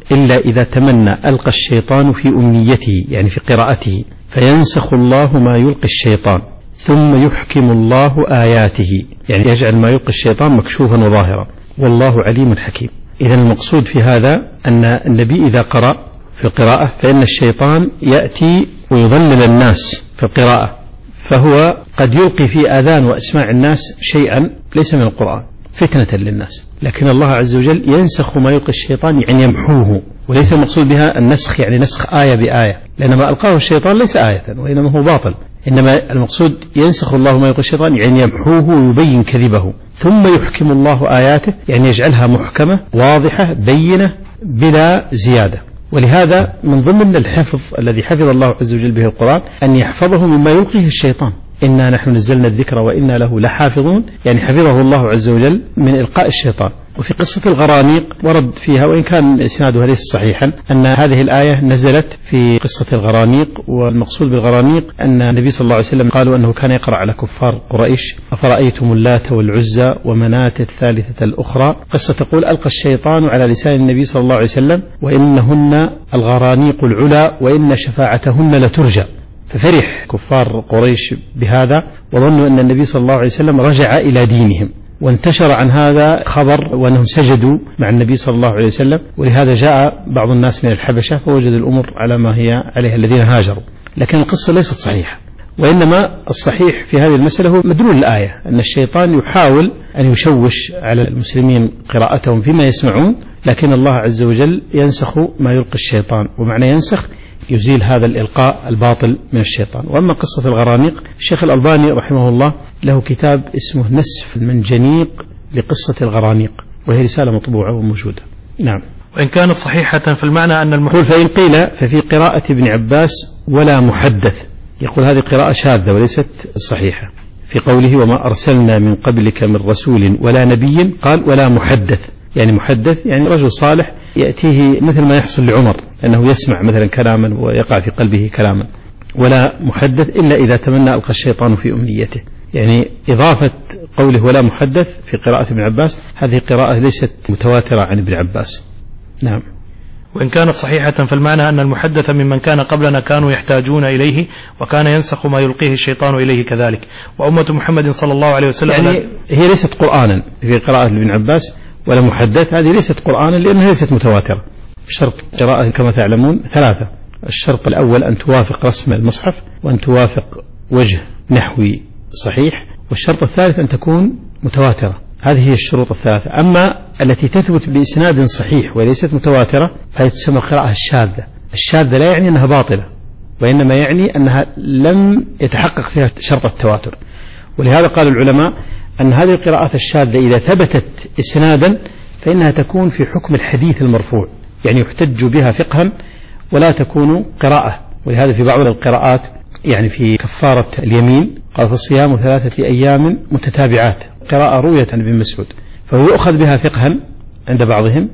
إلا إذا تمنى ألقى الشيطان في أمنيته يعني في قراءته، فينسخ الله ما يلقي الشيطان ثم يحكم الله آياته، يعني يجعل ما يلقي الشيطان مكشوفا وظاهرا، والله عليم حكيم. إذن المقصود في هذا أن النبي إذا قرأ في القراءة فإن الشيطان يأتي ويضلل الناس في القراءة، فهو قد يلقي في آذان وأسماع الناس شيئا ليس من القرآن فتنة للناس، لكن الله عز وجل ينسخ ما يلقي الشيطان يعني يمحوه، وليس المقصود بها النسخ يعني نسخ آية بآية، لأن ما ألقاه الشيطان ليس آية وإنما هو باطل، إنما المقصود ينسخ الله ما يلقي الشيطان يعني يمحوه ويبين كذبه، ثم يحكم الله آياته يعني يجعلها محكمة واضحة بينة بلا زيادة. ولهذا من ضمن الحفظ الذي حفظ الله عز وجل به القرآن أن يحفظه مما يلقيه الشيطان، إنا نحن نزلنا الذكر وإنا له لحافظون، يعني حفظه الله عز وجل من إلقاء الشيطان. وفي قصة الغرانيق ورد فيها وإن كان إسنادها ليس صحيحا أن هذه الآية نزلت في قصة الغرانيق، والمقصود بالغرانيق أن النبي صلى الله عليه وسلم قالوا أنه كان يقرأ على كفار قريش أفرأيتم اللات والعزى ومناة الثالثة الأخرى، قصة تقول ألقى الشيطان على لسان النبي صلى الله عليه وسلم وإنهن الغرانيق العلا وإن شفاعتهن لترجى، ففرح كفار قريش بهذا وظنوا أن النبي صلى الله عليه وسلم رجع إلى دينهم، وانتشر عن هذا خبر وأنهم سجدوا مع النبي صلى الله عليه وسلم، ولهذا جاء بعض الناس من الحبشة فوجد الأمور على ما هي عليها الذين هاجروا، لكن القصة ليست صحيحة، وإنما الصحيح في هذه المسألة هو مدلول الآية أن الشيطان يحاول أن يشوش على المسلمين قراءتهم فيما يسمعون، لكن الله عز وجل ينسخ ما يلقي الشيطان، ومعنى ينسخ يزيل هذا الإلقاء الباطل من الشيطان. وأما قصة الغرانيق الشيخ الألباني رحمه الله له كتاب اسمه نسف المنجنيق لقصة الغرانيق، وهي رسالة مطبوعة وموجودة. نعم. وإن كانت صحيحة فالمعنى أن المقول فإن قيل ففي قراءة ابن عباس ولا محدث، يقول هذه قراءة شاذة وليست صحيحة، في قوله وما أرسلنا من قبلك من رسول ولا نبي قال ولا محدث، يعني محدث يعني رجل صالح يأتيه مثل ما يحصل لعمر أنه يسمع مثلا كلاما ويقع في قلبه كلاما، ولا محدث إلا إذا تمنى ألقى الشيطان في أمنيته، يعني إضافة قوله ولا محدث في قراءة ابن عباس هذه قراءة ليست متواترة عن ابن عباس. نعم. وإن كانت صحيحة فالمعنى أن المحدث ممن كان قبلنا كانوا يحتاجون إليه وكان ينسخ ما يلقيه الشيطان إليه كذلك، وأمة محمد صلى الله عليه وسلم يعني هي ليست قرآنا في قراءة ابن عباس ولا محدث، هذه ليست قرآنا لأنها ليست متواترة. شرط قراءة كما تعلمون ثلاثة، الشرط الأول أن توافق رسم المصحف وأن توافق وجه نحوي صحيح، والشرط الثالث أن تكون متواترة. هذه هي الشروط الثلاثة. أما التي تثبت بإسناد صحيح وليست متواترة فهي تسمى القراءة الشاذة. الشاذة لا يعني أنها باطلة، وإنما يعني أنها لم يتحقق فيها شرط التواتر. ولهذا قال العلماء أن هذه القراءات الشاذة إذا ثبتت إسنادا فإنها تكون في حكم الحديث المرفوع، يعني يحتج بها فقها ولا تكون قراءة. ولهذا في بعض القراءات يعني في كفارة اليمين قال في الصيام ثلاثة أيام متتابعات، قراءة روية عن ابن مسعود، فهو يؤخذ بها فقها عند بعضهم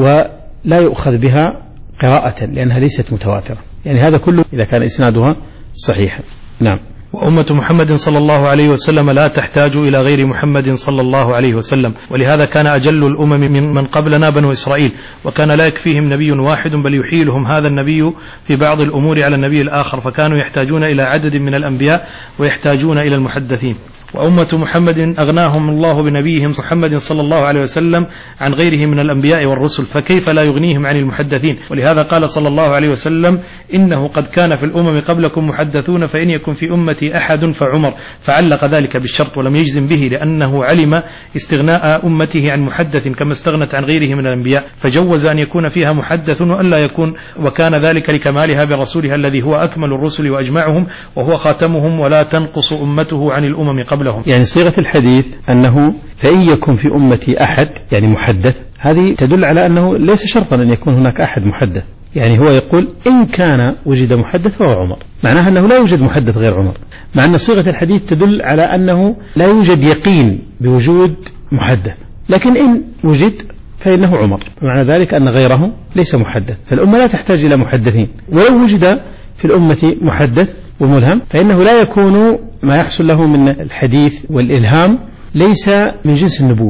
ولا يؤخذ بها قراءة لأنها ليست متواترة، يعني هذا كله إذا كان إسنادها صحيحا. نعم. وأمة محمد صلى الله عليه وسلم لا تحتاج إلى غير محمد صلى الله عليه وسلم، ولهذا كان أجل الأمم من من قبلنا بنو إسرائيل، وكان لا يكفيهم نبي واحد بل يحيلهم هذا النبي في بعض الأمور على النبي الآخر، فكانوا يحتاجون إلى عدد من الأنبياء ويحتاجون إلى المحدثين. وأمة محمد أغناهم الله بنبيهم محمد صلى الله عليه وسلم عن غيره من الأنبياء والرسل، فكيف لا يغنيهم عن المحدثين؟ ولهذا قال صلى الله عليه وسلم إنه قد كان في الأمم قبلكم محدثون فإن يكن في أمتي أحد فعمر، فعلق ذلك بالشرط ولم يجزم به لأنه علم استغناء أمته عن محدث كما استغنت عن غيره من الأنبياء، فجوز أن يكون فيها محدث وأن لا يكون، وكان ذلك لكمالها برسولها الذي هو أكمل الرسل وأجمعهم وهو خاتمهم، ولا تنقص أمته عن الأمم قبلهم. يعني صيغة الحديث أنه فإن يكن في أمتي أحد يعني محدث، هذه تدل على أنه ليس شرطا أن يكون هناك أحد محدث، يعني هو يقول إن كان وجد محدث فهو عمر، معناها أنه لا يوجد محدث غير عمر، مع أن صيغة الحديث تدل على أنه لا يوجد يقين بوجود محدث، لكن إن وجد فإنه عمر، معنى ذلك أن غيره ليس محدث، فالأمة لا تحتاج إلى محدثين، ولو وجد في الأمة محدث وملهم فإنه لا يكون ما يحصل له من الحديث والإلهام ليس من جنس النبوة،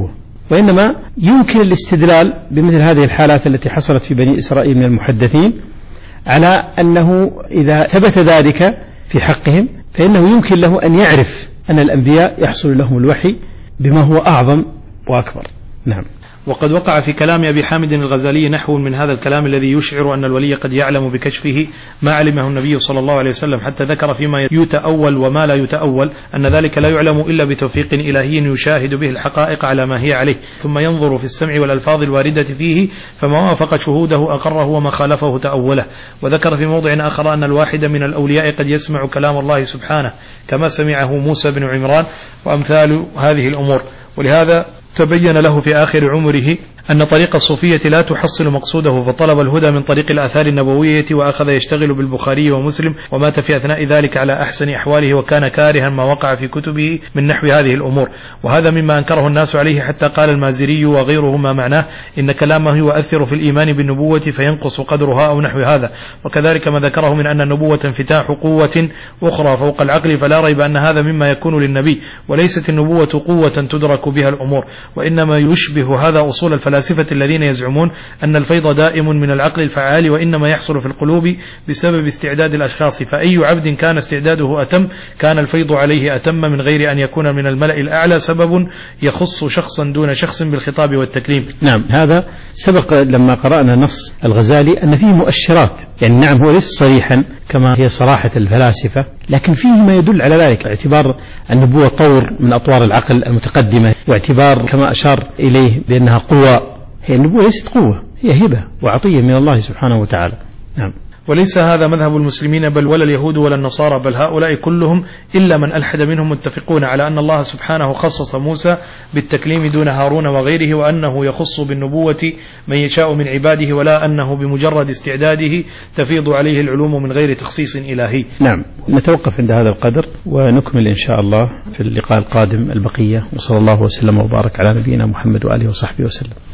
وإنما يمكن الاستدلال بمثل هذه الحالات التي حصلت في بني إسرائيل من المحدثين على أنه إذا ثبت ذلك في حقهم فإنه يمكن له أن يعرف أن الأنبياء يحصل لهم الوحي بما هو أعظم وأكبر. نعم. وقد وقع في كلام أبي حامد الغزالي نحو من هذا الكلام الذي يشعر أن الولي قد يعلم بكشفه ما علمه النبي صلى الله عليه وسلم، حتى ذكر فيما يتأول وما لا يتأول أن ذلك لا يعلم إلا بتوفيق إلهي يشاهد به الحقائق على ما هي عليه، ثم ينظر في السمع والألفاظ الواردة فيه فما وافق شهوده أقره وما خالفه تأوله. وذكر في موضع آخر أن الواحد من الأولياء قد يسمع كلام الله سبحانه كما سمعه موسى بن عمران وأمثال هذه الأمور. ولهذا تبين له في آخر عمره أن طريق الصوفية لا تحصل مقصوده، فطلب الهدى من طريق الآثار النبوية وأخذ يشتغل بالبخاري ومسلم، ومات في أثناء ذلك على أحسن أحواله، وكان كارها ما وقع في كتبه من نحو هذه الأمور. وهذا مما أنكره الناس عليه، حتى قال المازري وغيره ما معناه إن كلامه يؤثر في الإيمان بالنبوة فينقص قدرها أو نحو هذا. وكذلك ما ذكره من أن النبوة انفتاح قوة أخرى فوق العقل، فلا ريب أن هذا مما يكون للنبي، وليست النبوة قوة تدرك بها الأمور، وإنما يشبه هذا أصول الفلاسفة الذين يزعمون أن الفيض دائم من العقل الفعال، وإنما يحصل في القلوب بسبب استعداد الأشخاص، فأي عبد كان استعداده أتم كان الفيض عليه أتم من غير أن يكون من الملأ الأعلى سبب يخص شخصا دون شخص بالخطاب والتكليم. نعم، هذا سبق لما قرأنا نص الغزالي أن فيه مؤشرات، يعني نعم هو ليس صريحا كما هي صراحة الفلاسفة، لكن فيه ما يدل على ذلك، اعتبار النبوة طور من أطوار العقل المتقدمة، واعتبار كما أشار إليه بأنها قوة. هي النبوة ليست قوة، هي هبة وعطية من الله سبحانه وتعالى. نعم. وليس هذا مذهب المسلمين بل ولا اليهود ولا النصارى، بل هؤلاء كلهم إلا من ألحد منهم متفقون على أن الله سبحانه خصص موسى بالتكليم دون هارون وغيره، وأنه يخص بالنبوة من يشاء من عباده، ولا أنه بمجرد استعداده تفيض عليه العلوم من غير تخصيص إلهي. نعم، نتوقف عند هذا القدر ونكمل إن شاء الله في اللقاء القادم البقية، وصلى الله وسلم وبارك على نبينا محمد وآله وصحبه وسلم.